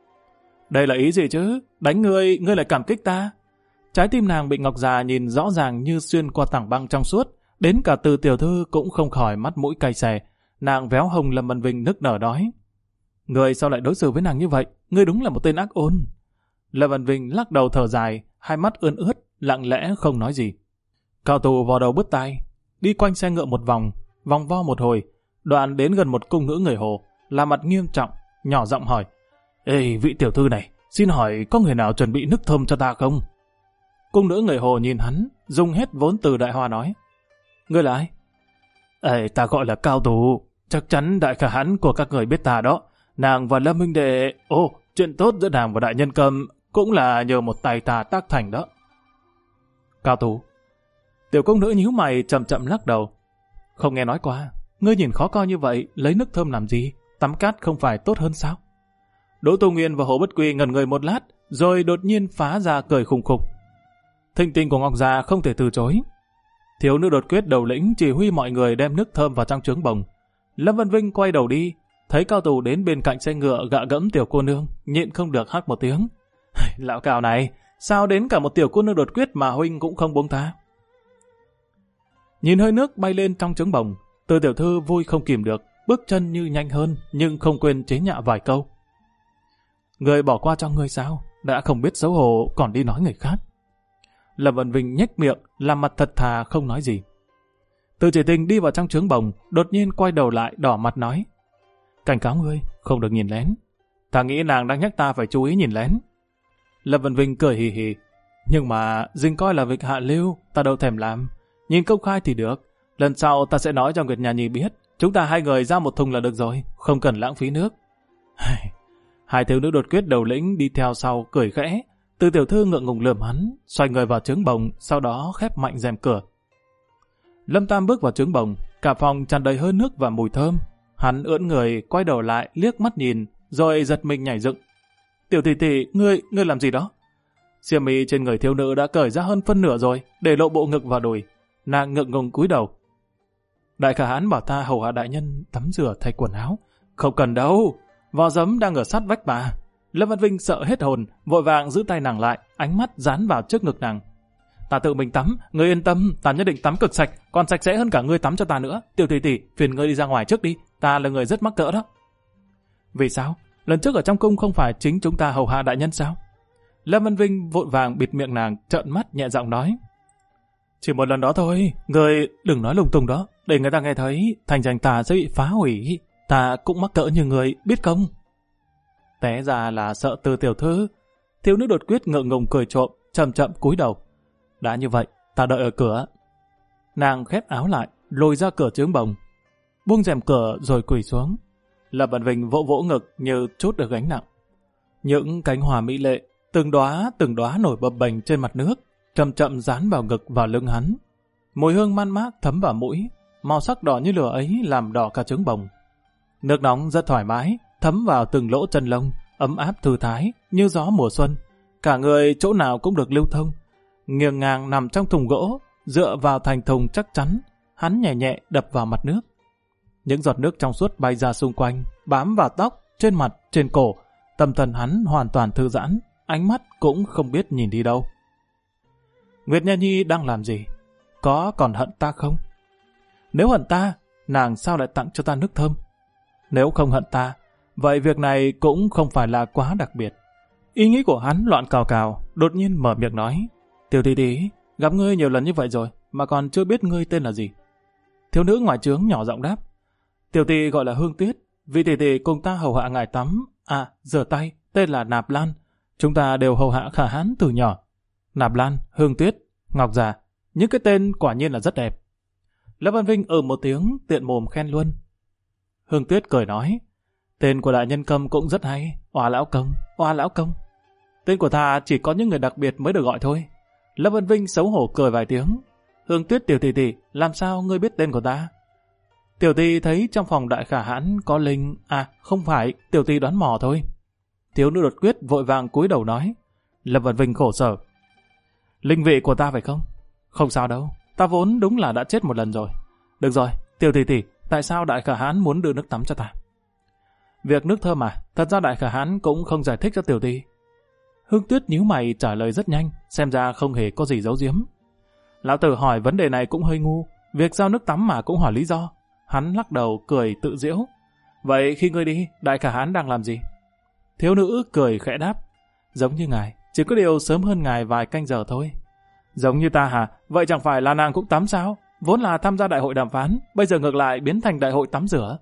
Đây là ý gì chứ? Đánh ngươi lại cảm kích ta? Trái tim nàng bị Ngọc Già nhìn rõ ràng như xuyên qua tảng băng trong suốt, đến cả Từ tiểu thư cũng không khỏi mắt mũi cay xè. Nàng véo hông Lâm Văn Vinh nức nở nói: Ngươi sao lại đối xử với nàng như vậy? Ngươi đúng là một tên ác ôn. Lâm Văn Vinh lắc đầu thở dài, hai mắt ươn ướt, lặng lẽ không nói gì. Cao tù vò đầu bứt tai, đi quanh xe ngựa một vòng, vòng vo một hồi, đoạn đến gần một cung nữ người Hồ, là mặt nghiêm trọng, nhỏ giọng hỏi: Ê, vị tiểu thư này, xin hỏi có người nào chuẩn bị nước thơm cho ta không? Cung nữ người Hồ nhìn hắn, dùng hết vốn từ Đại Hoa nói: Ngươi là ai? Ê, ta gọi là Cao tù, chắc chắn Đại Khả Hãn của các người biết ta đó. Nàng và Lâm huynh đệ, chuyện tốt giữa nàng và đại nhân Câm cũng là nhờ một tay ta tác thành đó. Cao tù. Tiểu công nữ nhíu mày chậm chậm lắc đầu: Không nghe nói qua. Ngươi nhìn khó coi như vậy, lấy nước thơm làm gì? Tắm cát không phải tốt hơn sao? Đỗ Tu Nguyên và Hồ Bất Quy ngẩn người một lát, rồi đột nhiên phá ra cười khùng khục. Thịnh tình của Ngọc Già không thể từ chối. Thiếu nữ đột quyết đầu lĩnh chỉ huy mọi người đem nước thơm vào trong trướng bồng. Lâm Văn Vinh quay đầu đi, thấy Cao tù đến bên cạnh xe ngựa gạ gẫm tiểu cô nương, nhịn không được hắc một tiếng: Lão Cao này, sao đến cả một tiểu cô nương đột quyết mà huynh cũng không buông tha? Nhìn hơi nước bay lên trong trướng bồng, Từ tiểu thư vui không kìm được, bước chân như nhanh hơn, nhưng không quên chế nhạo vài câu: Người bỏ qua cho ngươi sao? đã không biết xấu hổ còn đi nói người khác. Lâm Vân Vinh nhếch miệng, làm mặt thật thà không nói gì. Từ Chỉ Tình đi vào trong trướng bồng, đột nhiên quay đầu lại đỏ mặt nói: cảnh cáo ngươi, không được nhìn lén. Ta nghĩ nàng đang nhắc ta phải chú ý nhìn lén. Lâm Vân Vinh cười hì hì: nhưng mà dình coi là việc hạ lưu, ta đâu thèm làm. Nhìn công khai thì được. Lần sau ta sẽ nói cho Nguyệt Nha Nhi biết, chúng ta hai người ra một thùng là được rồi, không cần lãng phí nước. Hai thiếu nữ đột quyết đầu lĩnh đi theo sau cười khẽ. Từ tiểu thư ngượng ngùng lườm hắn, xoay người vào trướng bồng, sau đó khép mạnh rèm cửa. Lâm Tam bước vào trướng bồng, cả phòng tràn đầy hơi nước và mùi thơm. Hắn ưỡn người, quay đầu lại, liếc mắt nhìn, rồi giật mình nhảy dựng. Tiểu tỷ tỷ, ngươi làm gì đó? Xiêm y trên người thiếu nữ đã cởi ra hơn phân nửa rồi, để lộ bộ ngực và đùi. Nàng ngượng ngùng cúi đầu. Đại khả hãn bảo ta hầu hạ đại nhân tắm rửa thay quần áo. Không cần đâu, vò giấm đang ở sát vách bà. Lâm Văn Vinh sợ hết hồn, vội vàng giữ tay nàng lại, ánh mắt dán vào trước ngực nàng. Ta tự mình tắm, ngươi yên tâm, ta nhất định tắm cực sạch, còn sạch sẽ hơn cả ngươi tắm cho ta nữa. Tiểu tỷ tỷ, phiền ngươi đi ra ngoài trước đi, ta là người rất mắc cỡ đó. Vì sao? Lần trước ở trong cung không phải chính chúng ta hầu hạ đại nhân sao? Lâm Văn Vinh vội vàng bịt miệng nàng, trợn mắt nhẹ giọng nói: chỉ một lần đó thôi, ngươi đừng nói lung tung đó, để người ta nghe thấy thành danh ta sẽ bị phá hủy. Ta cũng mắc cỡ như người, biết không? Té ra là sợ Từ tiểu thư. Thiếu nữ đột quyết ngượng ngùng cười trộm, chậm chậm cúi đầu. Đã như vậy, ta đợi ở cửa. Nàng khép áo lại, lùi ra cửa trướng bồng, buông rèm cửa rồi quỳ xuống. Lâm Văn Vinh vỗ vỗ ngực như trút được gánh nặng. Những cánh hoa mỹ lệ, từng đóa nổi bập bềnh trên mặt nước, chậm chậm dán vào ngực và lưng hắn. Mùi hương man mác thấm vào mũi, màu sắc đỏ như lửa ấy làm đỏ cả trướng bồng. Nước nóng rất thoải mái, thấm vào từng lỗ chân lông, ấm áp thư thái như gió mùa xuân. Cả người chỗ nào cũng được lưu thông. Nghiêng ngang nằm trong thùng gỗ, dựa vào thành thùng chắc chắn, hắn nhẹ nhẹ đập vào mặt nước. Những giọt nước trong suốt bay ra xung quanh, bám vào tóc, trên mặt, trên cổ. Tâm thần hắn hoàn toàn thư giãn, ánh mắt cũng không biết nhìn đi đâu. Nguyệt Nha Nhi đang làm gì? Có còn hận ta không? Nếu hận ta, nàng sao lại tặng cho ta nước thơm? Nếu không hận ta, vậy việc này cũng không phải là quá đặc biệt. Ý nghĩ của hắn loạn cào cào, đột nhiên mở miệng nói: Tiểu tỷ tỷ, gặp ngươi nhiều lần như vậy rồi, mà còn chưa biết ngươi tên là gì. Thiếu nữ ngoài trướng nhỏ giọng đáp: Tiểu tỷ gọi là Hương Tuyết, vị tỷ tỷ cùng ta hầu hạ ngài tắm, rửa tay, tên là Nạp Lan. Chúng ta đều hầu hạ khả hãn từ nhỏ. Nạp Lan, Hương Tuyết, Ngọc Già, những cái tên quả nhiên là rất đẹp. Lâm Văn Vinh một tiếng, tiện mồm khen luôn. Hương Tuyết cười nói: tên của đại nhân Câm cũng rất hay, Oa lão công, Oa lão công. Tên của ta chỉ có những người đặc biệt mới được gọi thôi. Lâm Văn Vinh xấu hổ cười vài tiếng. Hương Tuyết tiểu tỷ tỷ, làm sao ngươi biết tên của ta? Tiểu tỷ thấy trong phòng đại khả hãn có linh, không phải, tiểu tỷ đoán mò thôi. Thiếu nữ đột quyết vội vàng cúi đầu nói. Lâm Văn Vinh khổ sở: linh vị của ta phải không? Không sao đâu, ta vốn đúng là đã chết một lần rồi. Được rồi, tiểu tỷ tỷ, tại sao đại khả hãn muốn đưa nước tắm cho ta? Việc nước thơm thật ra đại khả hãn cũng không giải thích cho tiểu tỷ. Hương Tuyết nhíu mày trả lời rất nhanh, xem ra không hề có gì giấu giếm. Lão tử hỏi vấn đề này cũng hơi ngu, việc giao nước tắm mà cũng hỏi lý do. Hắn lắc đầu cười tự giễu. Vậy khi ngươi đi, đại khả hãn đang làm gì? Thiếu nữ cười khẽ đáp. Giống như ngài, chỉ có điều sớm hơn ngài vài canh giờ thôi. Giống như ta hả? Vậy chẳng phải là nàng cũng tắm sao? Vốn là tham gia đại hội đàm phán, bây giờ ngược lại biến thành đại hội tắm rửa.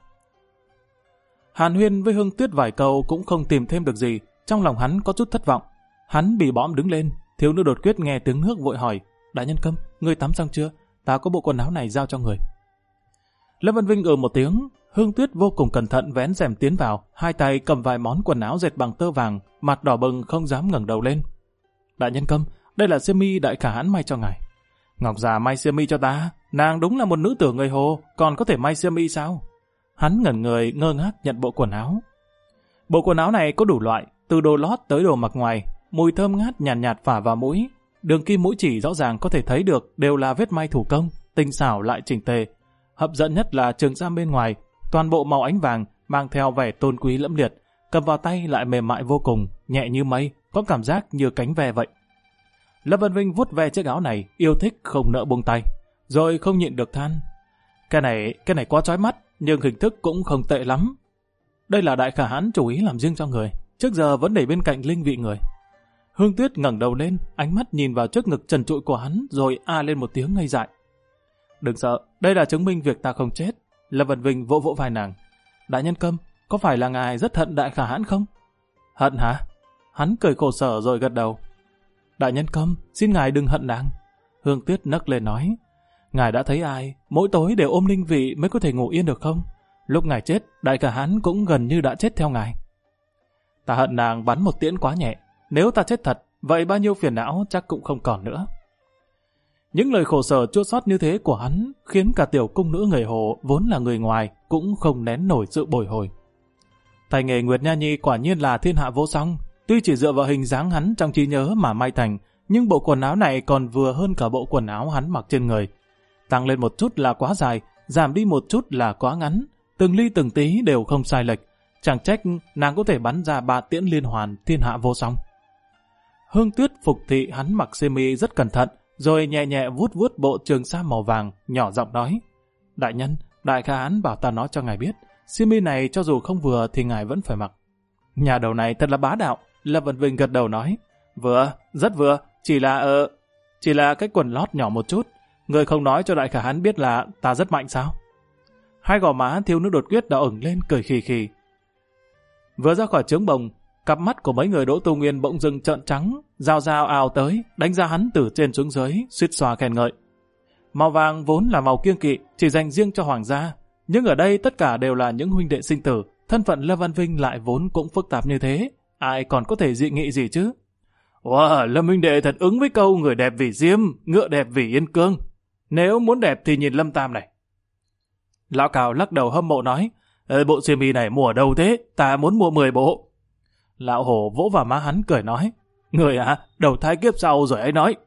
Hàn huyên với Hương Tuyết vài câu cũng không tìm thêm được gì, trong lòng hắn có chút thất vọng. Hắn bì bõm đứng lên, thiếu nữ đột quyết nghe tiếng nước vội hỏi: Đại nhân Câm, ngươi tắm xong chưa? Ta có bộ quần áo này giao cho người. Lâm Văn Vinh một tiếng. Hương Tuyết vô cùng cẩn thận vén rèm tiến vào, hai tay cầm vài món quần áo dệt bằng tơ vàng, mặt đỏ bừng không dám ngẩng đầu lên. Đại nhân Câm, đây là xiêm y đại khả hãn may cho ngài. Ngọc già may xiêm y cho ta, nàng đúng là một nữ tử người Hồ, còn có thể may xiêm y sao? Hắn ngẩn người ngơ ngác nhận bộ quần áo. Bộ quần áo này có đủ loại, từ đồ lót tới đồ mặc ngoài, mùi thơm ngát nhàn nhạt phả vào mũi, đường kim mũi chỉ rõ ràng có thể thấy được đều là vết may thủ công, tinh xảo lại chỉnh tề. Hấp dẫn nhất là trường sam bên ngoài, toàn bộ màu ánh vàng, mang theo vẻ tôn quý lẫm liệt, cầm vào tay lại mềm mại vô cùng, nhẹ như mây, có cảm giác như cánh ve vậy. Lâm Văn Vinh vuốt ve chiếc áo này, yêu thích không nỡ buông tay, rồi không nhịn được than: cái này quá chói mắt, nhưng hình thức cũng không tệ lắm. Đây là đại khả hãn chủ ý làm riêng cho người, trước giờ vẫn để bên cạnh linh vị người. Hương Tuyết ngẩng đầu lên, ánh mắt nhìn vào trước ngực trần trụi của hắn rồi a lên một tiếng ngây dại. Đừng sợ, đây là chứng minh việc ta không chết. Lâm Vân Vinh vỗ vỗ vai nàng. Đại nhân Câm, có phải là ngài rất hận Đại Khả Hãn không? Hận hả? Hắn cười khổ sở rồi gật đầu. Đại nhân Câm, xin ngài đừng hận nàng. Hương Tuyết nấc lên nói. Ngài đã thấy ai, mỗi tối đều ôm linh vị mới có thể ngủ yên được không? Lúc ngài chết, Đại Khả Hãn cũng gần như đã chết theo ngài. Ta hận nàng bắn một tiễn quá nhẹ. Nếu ta chết thật, vậy bao nhiêu phiền não chắc cũng không còn nữa. Những lời khổ sở chua xót như thế của hắn khiến cả tiểu cung nữ người Hồ vốn là người ngoài cũng không nén nổi sự bồi hồi. Tài nghề Nguyệt Nha Nhi quả nhiên là thiên hạ vô song. Tuy chỉ dựa vào hình dáng hắn trong trí nhớ mà may thành, nhưng bộ quần áo này còn vừa hơn cả bộ quần áo hắn mặc trên người. Tăng lên một chút là quá dài, giảm đi một chút là quá ngắn, từng ly từng tí đều không sai lệch. Chẳng trách nàng có thể bắn ra 3 tiễn liên hoàn thiên hạ vô song. Hương Tuyết phục thị hắn mặc xiêm y rất cẩn thận, rồi nhẹ nhẹ vuốt vuốt bộ trường sa màu vàng, nhỏ giọng nói. Đại nhân, Đại Khả Hãn bảo ta nói cho ngài biết, xiêm y này cho dù không vừa thì ngài vẫn phải mặc. Nhà đầu này thật là bá đạo. Lâm Vân Vinh gật đầu nói. Vừa, rất vừa, chỉ là cái quần lót nhỏ một chút. Người không nói cho Đại Khả Hãn biết là ta rất mạnh sao? Hai gò má thiếu nữ đột quyết đã ửng lên cười khì khì. Vừa ra khỏi trướng bồng, cặp mắt của mấy người Đỗ Tu Nguyên bỗng dưng trợn trắng, dao ào tới, đánh ra hắn từ trên xuống dưới, suýt xoa khen ngợi. Màu vàng vốn là màu kiêng kỵ, chỉ dành riêng cho hoàng gia, nhưng ở đây tất cả đều là những huynh đệ sinh tử, thân phận Lâm Văn Vinh lại vốn cũng phức tạp như thế, ai còn có thể dị nghị gì chứ? Wow, Lâm huynh đệ thật ứng với câu người đẹp vì diêm, ngựa đẹp vì yên cương. Nếu muốn đẹp thì nhìn Lâm Tam này. Lão Cào lắc đầu hâm mộ nói, bộ xiêm y này mua ở đâu thế? Ta muốn mua 10 bộ. Lão Hổ vỗ vào má hắn cười nói, người à, đầu thai kiếp sau rồi ấy nói.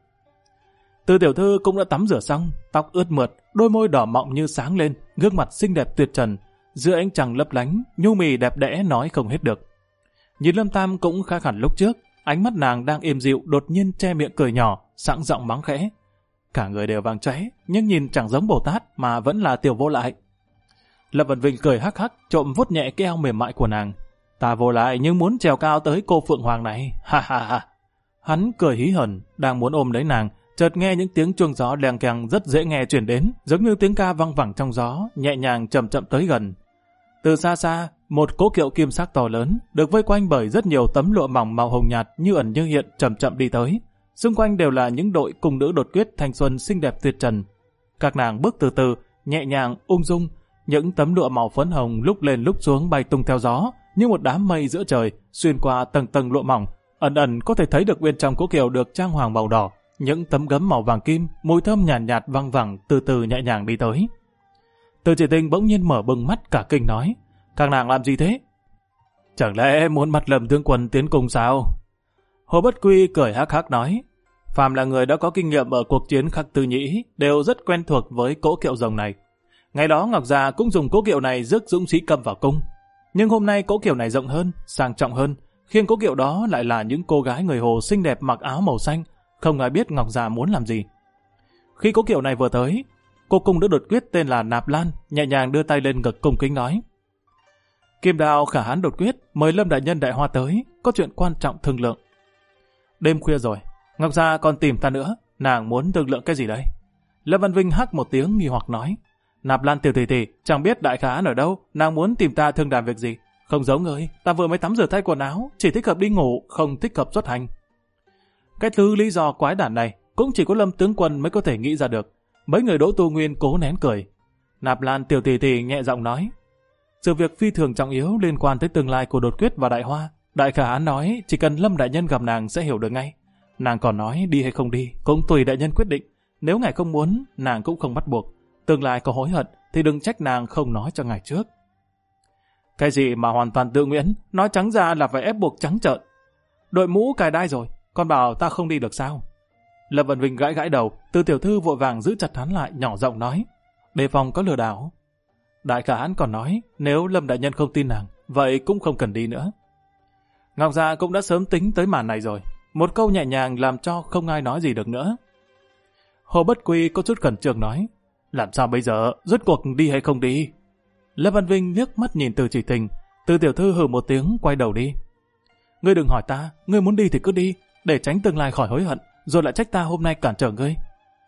Từ tiểu thư cũng đã tắm rửa xong, tóc ướt mượt, đôi môi đỏ mọng như sáng lên, gương mặt xinh đẹp tuyệt trần, giữa ánh trăng lấp lánh, nhu mì đẹp đẽ nói không hết được. Nhìn Lâm Tam cũng khác hẳn lúc trước, ánh mắt nàng đang êm dịu đột nhiên che miệng cười nhỏ, sẵn giọng mắng khẽ. Cả người đều vàng chóe, nhưng nhìn chẳng giống Bồ Tát mà vẫn là tiểu vô lại. Lâm Vân Vinh cười hắc hắc, trộm vuốt nhẹ cái eo mềm mại của nàng. Ta vô lại nhưng muốn trèo cao tới cô Phượng Hoàng này, ha ha ha. Hắn cười hí hởn, đang muốn ôm lấy nàng, chợt nghe những tiếng chuông gió leng keng rất dễ nghe truyền đến, giống như tiếng ca văng vẳng trong gió, nhẹ nhàng chậm chậm tới gần. Từ xa xa, một cỗ kiệu kim sắc to lớn, được vây quanh bởi rất nhiều tấm lụa mỏng màu hồng nhạt như ẩn như hiện chậm chậm đi tới. Xung quanh đều là những đội cung nữ đột quyết thanh xuân xinh đẹp tuyệt trần. Các nàng bước từ từ, nhẹ nhàng, ung dung, những tấm lụa màu phấn hồng lúc lên lúc xuống bay tung theo gió, như một đám mây giữa trời, xuyên qua tầng tầng lụa mỏng, ẩn ẩn có thể thấy được bên trong cỗ kiệu được trang hoàng màu đỏ, những tấm gấm màu vàng kim, mùi thơm nhàn nhạt văng vẳng từ từ nhẹ nhàng đi tới. Từ Chỉ Tình bỗng nhiên mở bừng mắt cả kinh nói, các nàng làm gì thế? Chẳng lẽ muốn bắt Lâm tướng quân tiến cung sao? Hồ Bất Quy cười hắc hắc nói, phàm là người đã có kinh nghiệm ở cuộc chiến Khắc Tư Nhĩ đều rất quen thuộc với cỗ kiệu rồng này. Ngày đó Ngọc Già cũng dùng cỗ kiệu này rước dũng sĩ Câm vào cung, nhưng hôm nay cỗ kiệu này rộng hơn, sang trọng hơn, khiêng cỗ kiệu đó lại là những cô gái người Hồ xinh đẹp mặc áo màu xanh, không ai biết Ngọc Già muốn làm gì. Khi cỗ kiệu này vừa tới, cô cung nữ đột quyết tên là Nạp Lan nhẹ nhàng đưa tay lên ngực cung kính nói, Kim Đào Khả Hãn đột quyết mời Lâm đại nhân Đại Hoa tới, có chuyện quan trọng thương lượng. Đêm khuya rồi, Ngọc Gia còn tìm ta nữa, nàng muốn thương lượng cái gì đây? Lâm Văn Vinh hắc một tiếng nghi hoặc nói, Nạp Lan tiểu tỷ tỷ, chẳng biết Đại Khả Hãn ở đâu, nàng muốn tìm ta thương đàm việc gì? Không giấu người, ta vừa mới tắm rửa thay quần áo, chỉ thích hợp đi ngủ, không thích hợp xuất hành. Cái thứ lý do quái đản này cũng chỉ có Lâm tướng quân mới có thể nghĩ ra được. Mấy người Đỗ Tu Nguyên cố nén cười. Nạp Lan tiểu tỷ tỷ nhẹ giọng nói, sự việc phi thường trọng yếu liên quan tới tương lai của Đột Quyết và Đại Hoa. Đại Khả Hãn nói chỉ cần Lâm đại nhân gặp nàng sẽ hiểu được ngay. Nàng còn nói đi hay không đi cũng tùy đại nhân quyết định. Nếu ngài không muốn, nàng cũng không bắt buộc. Tương lai có hối hận thì đừng trách nàng không nói cho ngài trước. Cái gì mà hoàn toàn tự nguyện, nói trắng ra là phải ép buộc trắng trợn. Đội mũ cài đai rồi, con bảo ta không đi được sao? Lâm Văn Vinh gãi gãi đầu, Từ tiểu thư vội vàng giữ chặt hắn lại, nhỏ giọng nói, đề phòng có lừa đảo. Đại Khả Hãn còn nói, nếu Lâm đại nhân không tin nàng, vậy cũng không cần đi nữa. Ngọc Gia cũng đã sớm tính tới màn này rồi, một câu nhẹ nhàng làm cho không ai nói gì được nữa. Hồ Bất Quy có chút khẩn trương nói, làm sao bây giờ, rốt cuộc đi hay không đi? Lâm Văn Vinh liếc mắt nhìn Từ Chỉ Tình, Từ tiểu thư hừ một tiếng quay đầu đi. Ngươi đừng hỏi ta, ngươi muốn đi thì cứ đi, để tránh tương lai khỏi hối hận, rồi lại trách ta hôm nay cản trở ngươi.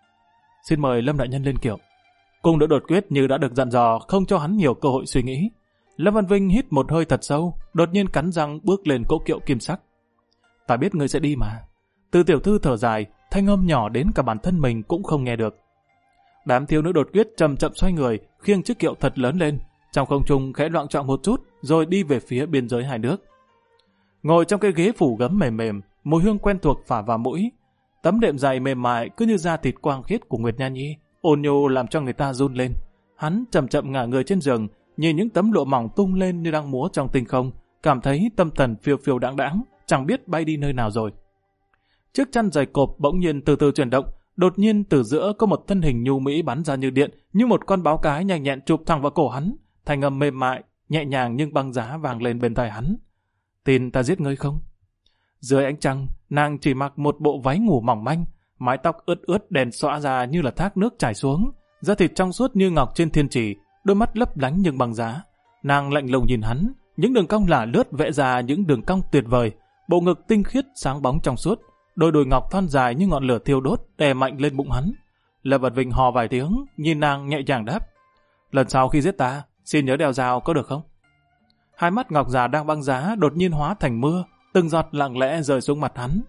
Xin mời Lâm đại nhân lên kiệu. Cung Đỗ Đột Quyết như đã được dặn dò, không cho hắn nhiều cơ hội suy nghĩ. Lâm Văn Vinh hít một hơi thật sâu, đột nhiên cắn răng bước lên cỗ kiệu kim sắc. Ta biết ngươi sẽ đi mà. Từ tiểu thư thở dài, thanh âm nhỏ đến cả bản thân mình cũng không nghe được. Đám thiếu nữ Đột Quyết chậm chậm xoay người, khiêng chiếc kiệu thật lớn lên, trong không trung khẽ loạng choạng một chút, rồi đi về phía biên giới hai nước. Ngồi trong cái ghế phủ gấm mềm mềm, mùi hương quen thuộc phả vào mũi. Tấm đệm dày mềm mại cứ như da thịt quang khiết của Nguyệt Nha Nhi, ôn nhu làm cho người ta run lên. Hắn chậm chậm ngả người trên giường, nhìn những tấm lụa mỏng tung lên như đang múa trong tinh không, cảm thấy tâm thần phiêu phiêu đãng đãng, chẳng biết bay đi nơi nào rồi. Chiếc chăn dày cộp bỗng nhiên từ từ chuyển động, đột nhiên từ giữa có một thân hình nhu mỹ bắn ra như điện, như một con báo cái nhanh nhẹn chụp thẳng vào cổ hắn. Thanh âm mềm mại, nhẹ nhàng nhưng băng giá vang lên bên tai hắn. Tin ta giết ngươi không? Dưới ánh trăng, nàng chỉ mặc một bộ váy ngủ mỏng manh, mái tóc ướt ướt đèn xõa ra như là thác nước chảy xuống, da thịt trong suốt như ngọc trên thiên chỉ, đôi mắt lấp lánh nhưng băng giá. Nàng lạnh lùng nhìn hắn, những đường cong lả lướt vẽ ra những đường cong tuyệt vời, bộ ngực tinh khiết sáng bóng trong suốt, đôi đùi ngọc thon dài như ngọn lửa thiêu đốt đè mạnh lên bụng hắn. Lâm Vật Vinh hò vài tiếng, nhìn nàng nhẹ nhàng đáp: lần sau khi giết ta, xin nhớ đeo dao có được không? Hai mắt ngọc già đang băng giá đột nhiên hóa thành mưa, từng giọt lặng lẽ rơi xuống mặt hắn.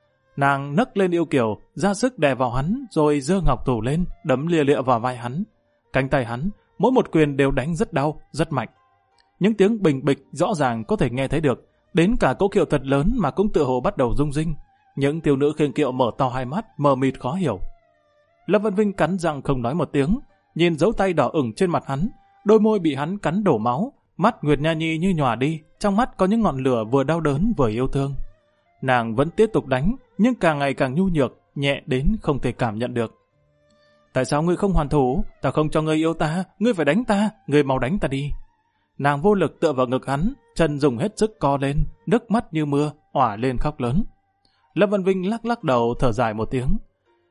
Nàng nấc lên yêu kiều, ra sức đè vào hắn, rồi giơ ngọc thủ lên, đấm lia lịa vào vai hắn. Cánh tay hắn, mỗi một quyền đều đánh rất đau, rất mạnh. Những tiếng bình bịch rõ ràng có thể nghe thấy được, đến cả cỗ kiệu thật lớn mà cũng tựa hồ bắt đầu rung rinh. Những thiếu nữ khiêng kiệu mở to hai mắt, mờ mịt khó hiểu. Lâm Văn Vinh cắn răng không nói một tiếng, nhìn dấu tay đỏ ửng trên mặt hắn, đôi môi bị hắn cắn đổ máu, mắt Nguyệt Nha Nhi như nhòa đi, trong mắt có những ngọn lửa vừa đau đớn vừa yêu thương. Nàng vẫn tiếp tục đánh, nhưng càng ngày càng nhu nhược, nhẹ đến không thể cảm nhận được. Tại sao ngươi không hoàn thủ? Ta không cho ngươi yêu ta, ngươi phải đánh ta, ngươi mau đánh ta đi. Nàng vô lực tựa vào ngực hắn, chân dùng hết sức co lên, nước mắt như mưa, òa lên khóc lớn. Lâm Văn Vinh lắc lắc đầu thở dài một tiếng.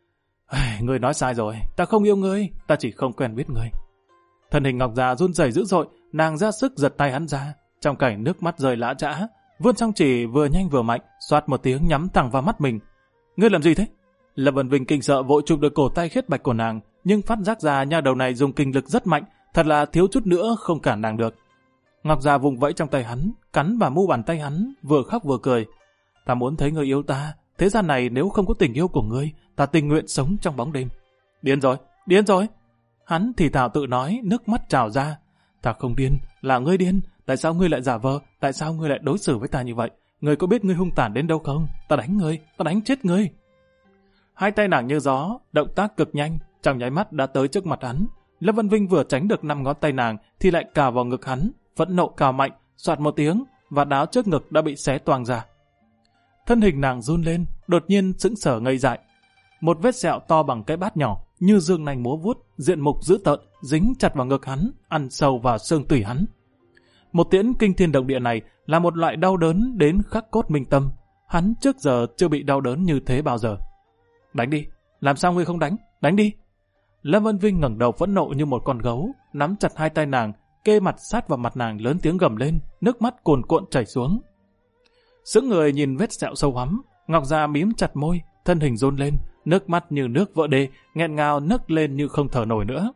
Ngươi nói sai rồi, ta không yêu ngươi, ta chỉ không quen biết ngươi. Thân hình ngọc già run rẩy dữ dội, nàng ra sức giật tay hắn ra, trong cảnh nước mắt rơi lã chã, vươn song chỉ vừa nhanh vừa mạnh, xoát một tiếng nhắm thẳng vào mắt mình. Ngươi làm gì thế? Lâm Văn Vinh kinh sợ vội chụp được cổ tay khiết bạch của nàng, nhưng phát giác ra nha đầu này dùng kinh lực rất mạnh, thật là thiếu chút nữa không cản nàng được. Ngọc già vùng vẫy trong tay hắn, cắn vào mu bàn tay hắn, vừa khóc vừa cười. Ta muốn thấy ngươi yêu ta, thế gian này nếu không có tình yêu của ngươi, ta tình nguyện sống trong bóng đêm. Điên rồi, điên rồi. Hắn thì thào tự nói, nước mắt trào ra. Ta không điên, là ngươi điên. Tại sao ngươi lại giả vờ? Tại sao ngươi lại đối xử với ta như vậy? Ngươi có biết ngươi hung tàn đến đâu không? Ta đánh ngươi, ta đánh chết ngươi. Hai tay nàng như gió, động tác cực nhanh, trong nháy mắt đã tới trước mặt hắn. Lâm Văn Vinh vừa tránh được 5 ngón tay nàng, thì lại cào vào ngực hắn, phẫn nộ cào mạnh, soạt một tiếng, và áo trước ngực đã bị xé toang ra. Thân hình nàng run lên, đột nhiên sững sờ ngây dại. Một vết sẹo to bằng cái bát nhỏ, như dương nanh múa vuốt, diện mục dữ tợn, dính chặt vào ngực hắn, ăn sâu vào xương tủy hắn. Một tiễn kinh thiên động địa này là một loại đau đớn đến khắc cốt minh tâm. Hắn trước giờ chưa bị đau đớn như thế bao giờ. Đánh đi, làm sao ngươi không đánh? Đánh đi. Lâm Văn Vinh ngẩng đầu phẫn nộ như một con gấu, nắm chặt hai tay nàng, kê mặt sát vào mặt nàng lớn tiếng gầm lên, nước mắt cuồn cuộn chảy xuống. Sững người nhìn vết sẹo sâu hoắm, Ngọc Gia mím chặt môi, thân hình run lên, nước mắt như nước vỡ đê, nghẹn ngào nấc lên như không thở nổi nữa.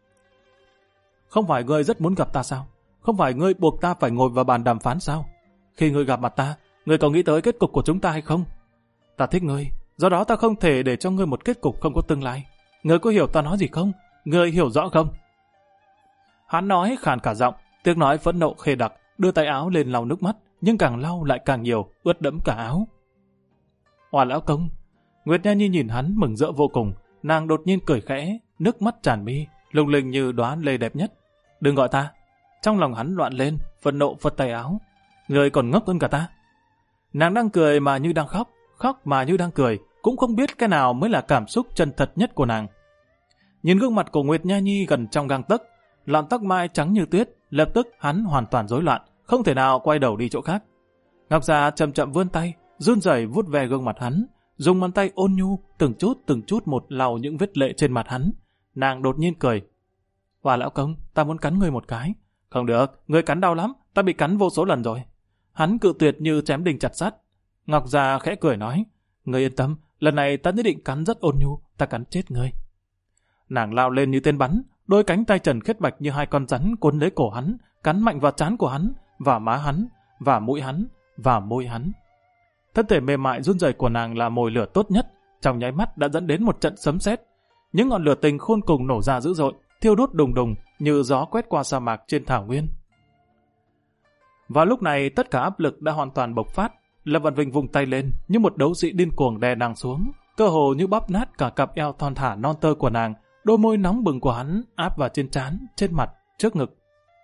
Không phải ngươi rất muốn gặp ta sao? Không phải ngươi buộc ta phải ngồi vào bàn đàm phán sao? Khi ngươi gặp mặt ta, ngươi có nghĩ tới kết cục của chúng ta hay không? Ta thích ngươi, do đó ta không thể để cho ngươi một kết cục không có tương lai. Ngươi có hiểu ta nói gì không? Ngươi hiểu rõ không? Hắn nói khàn cả giọng, tiếng nói phẫn nộ khê đặc, đưa tay áo lên lau nước mắt, nhưng càng lau lại càng nhiều, ướt đẫm cả áo. Oà lão công! Nguyệt Nha Nhi nhìn hắn mừng rỡ vô cùng, nàng đột nhiên cười khẽ, nước mắt tràn mi, lung linh như đóa lê đẹp nhất. Đừng gọi ta! Trong lòng hắn loạn lên, phẫn nộ phất tay áo. Người còn ngốc hơn cả ta. Nàng đang cười mà như đang khóc, khóc mà như đang cười, cũng không biết cái nào mới là cảm xúc chân thật nhất của nàng. Nhìn gương mặt của Nguyệt Nha Nhi gần trong gang tấc, lọn tóc mai trắng như tuyết, lập tức hắn hoàn toàn rối loạn, không thể nào quay đầu đi chỗ khác. Ngọc Già chậm chậm vươn tay, run rẩy vuốt ve gương mặt hắn, dùng bàn tay ôn nhu từng chút một lau những vết lệ trên mặt hắn. Nàng đột nhiên cười. Hòa lão công, ta muốn cắn ngươi một cái. Không được, ngươi cắn đau lắm, ta bị cắn vô số lần rồi. Hắn cự tuyệt như chém đinh chặt sắt. Ngọc Già khẽ cười nói, Ngươi yên tâm, lần này ta nhất định cắn rất ôn nhu, ta cắn chết ngươi. Nàng lao lên như tên bắn, đôi cánh tay trần khết bạch như hai con rắn cuốn lấy cổ hắn, cắn mạnh vào trán của hắn, và má hắn, và mũi hắn, và môi hắn. Thân thể mềm mại run rẩy của nàng là mồi lửa tốt nhất, trong nháy mắt đã dẫn đến một trận sấm sét. Những ngọn lửa tình khôn cùng nổ ra dữ dội, thiêu đốt đùng đùng như gió quét qua sa mạc trên thảo nguyên. Vào lúc này tất cả áp lực đã hoàn toàn bộc phát. Lâm Vạn Vinh vùng tay lên như một đấu sĩ điên cuồng đè nàng xuống, cơ hồ như bóp nát cả cặp eo thon thả non tơ của nàng. Đôi môi nóng bừng của hắn áp vào trên trán, trên mặt, trước ngực.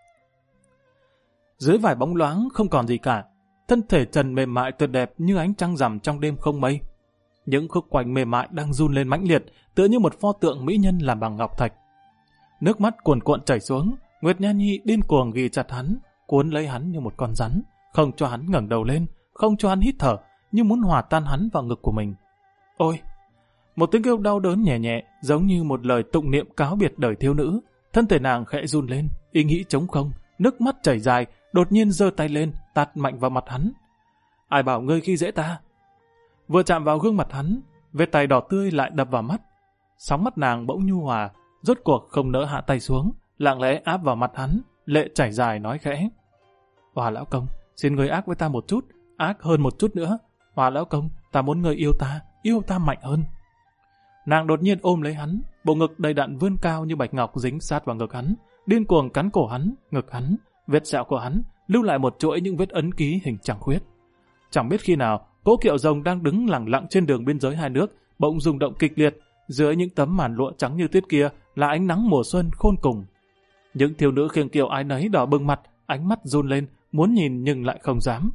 Dưới vải bóng loáng không còn gì cả, thân thể trần mềm mại tuyệt đẹp như ánh trăng rằm trong đêm không mây. Những khúc quanh mềm mại đang run lên mãnh liệt, tựa như một pho tượng mỹ nhân làm bằng ngọc thạch. Nước mắt cuồn cuộn chảy xuống, Nguyệt Nha Nhi điên cuồng ghì chặt hắn, cuốn lấy hắn như một con rắn, không cho hắn ngẩng đầu lên, không cho hắn hít thở, như muốn hòa tan hắn vào ngực của mình. Ôi! Một tiếng kêu đau đớn nhẹ nhẹ, giống như một lời tụng niệm cáo biệt đời thiếu nữ. Thân thể nàng khẽ run lên, ý nghĩ trống không, nước mắt chảy dài, đột nhiên giơ tay lên, tát mạnh vào mặt hắn. Ai bảo ngươi khi dễ ta? Vừa chạm vào gương mặt hắn, vết tay đỏ tươi lại đập vào mắt. Sóng mắt nàng bỗng nhu hòa, rốt cuộc không nỡ hạ tay xuống, lặng lẽ áp vào mặt hắn, lệ chảy dài nói khẽ. Hòa lão công, xin ngươi ác với ta một chút, ác hơn một chút nữa. Hòa lão công, ta muốn ngươi yêu ta mạnh hơn. Nàng đột nhiên ôm lấy hắn, bộ ngực đầy đặn vươn cao như bạch ngọc dính sát vào ngực hắn, điên cuồng cắn cổ hắn, ngực hắn, vết sẹo của hắn, lưu lại một chuỗi những vết ấn ký hình trăng khuyết. Chẳng biết khi nào, Cố Kiệu Rồng đang đứng lặng lặng trên đường biên giới hai nước, bỗng rung động kịch liệt, dưới những tấm màn lụa trắng như tuyết kia là ánh nắng mùa xuân khôn cùng. Những thiếu nữ khiêng kiệu ai nấy đỏ bừng mặt, ánh mắt run lên, muốn nhìn nhưng lại không dám.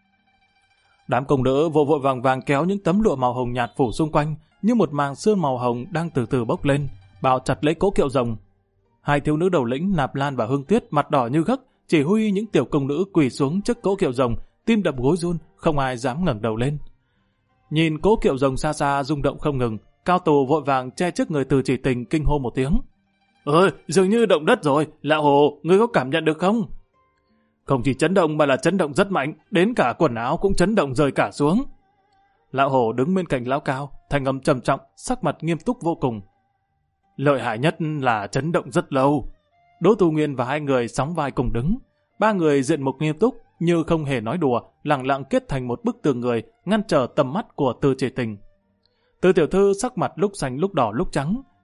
Đám công nữ vội vội vàng vàng kéo những tấm lụa màu hồng nhạt phủ xung quanh, như một màng sương màu hồng đang từ từ bốc lên, bao chặt lấy Cố Kiệu Rồng. Hai thiếu nữ đầu lĩnh Nạp Lan và Hương Tuyết mặt đỏ như gấc, chỉ huy những tiểu công nữ quỳ xuống trước Cố Kiệu Rồng, tim đập gối run, không ai dám ngẩng đầu lên. Nhìn Cố Kiệu Rồng xa xa rung động không ngừng, Cao Tù vội vàng che trước người Từ Chỉ Tình kinh hô một tiếng. Ơi, dường như động đất rồi, Lão Hồ, ngươi có cảm nhận được không? Không chỉ chấn động mà là chấn động rất mạnh, đến cả quần áo cũng chấn động rơi cả xuống. Lão Hồ đứng bên cạnh Lão Cao, thanh âm trầm trọng, sắc mặt nghiêm túc vô cùng. Lợi hại nhất là chấn động rất lâu. Đỗ Tu Nguyên và hai người sóng vai cùng đứng. Ba người diện mục nghiêm túc, như không hề nói đùa, lặng lặng kết thành một bức tường người, ngăn trở tầm mắt của Từ Chỉ Tình. Từ tiểu thư sắc mặt lúc xanh lúc đỏ lúc trắng,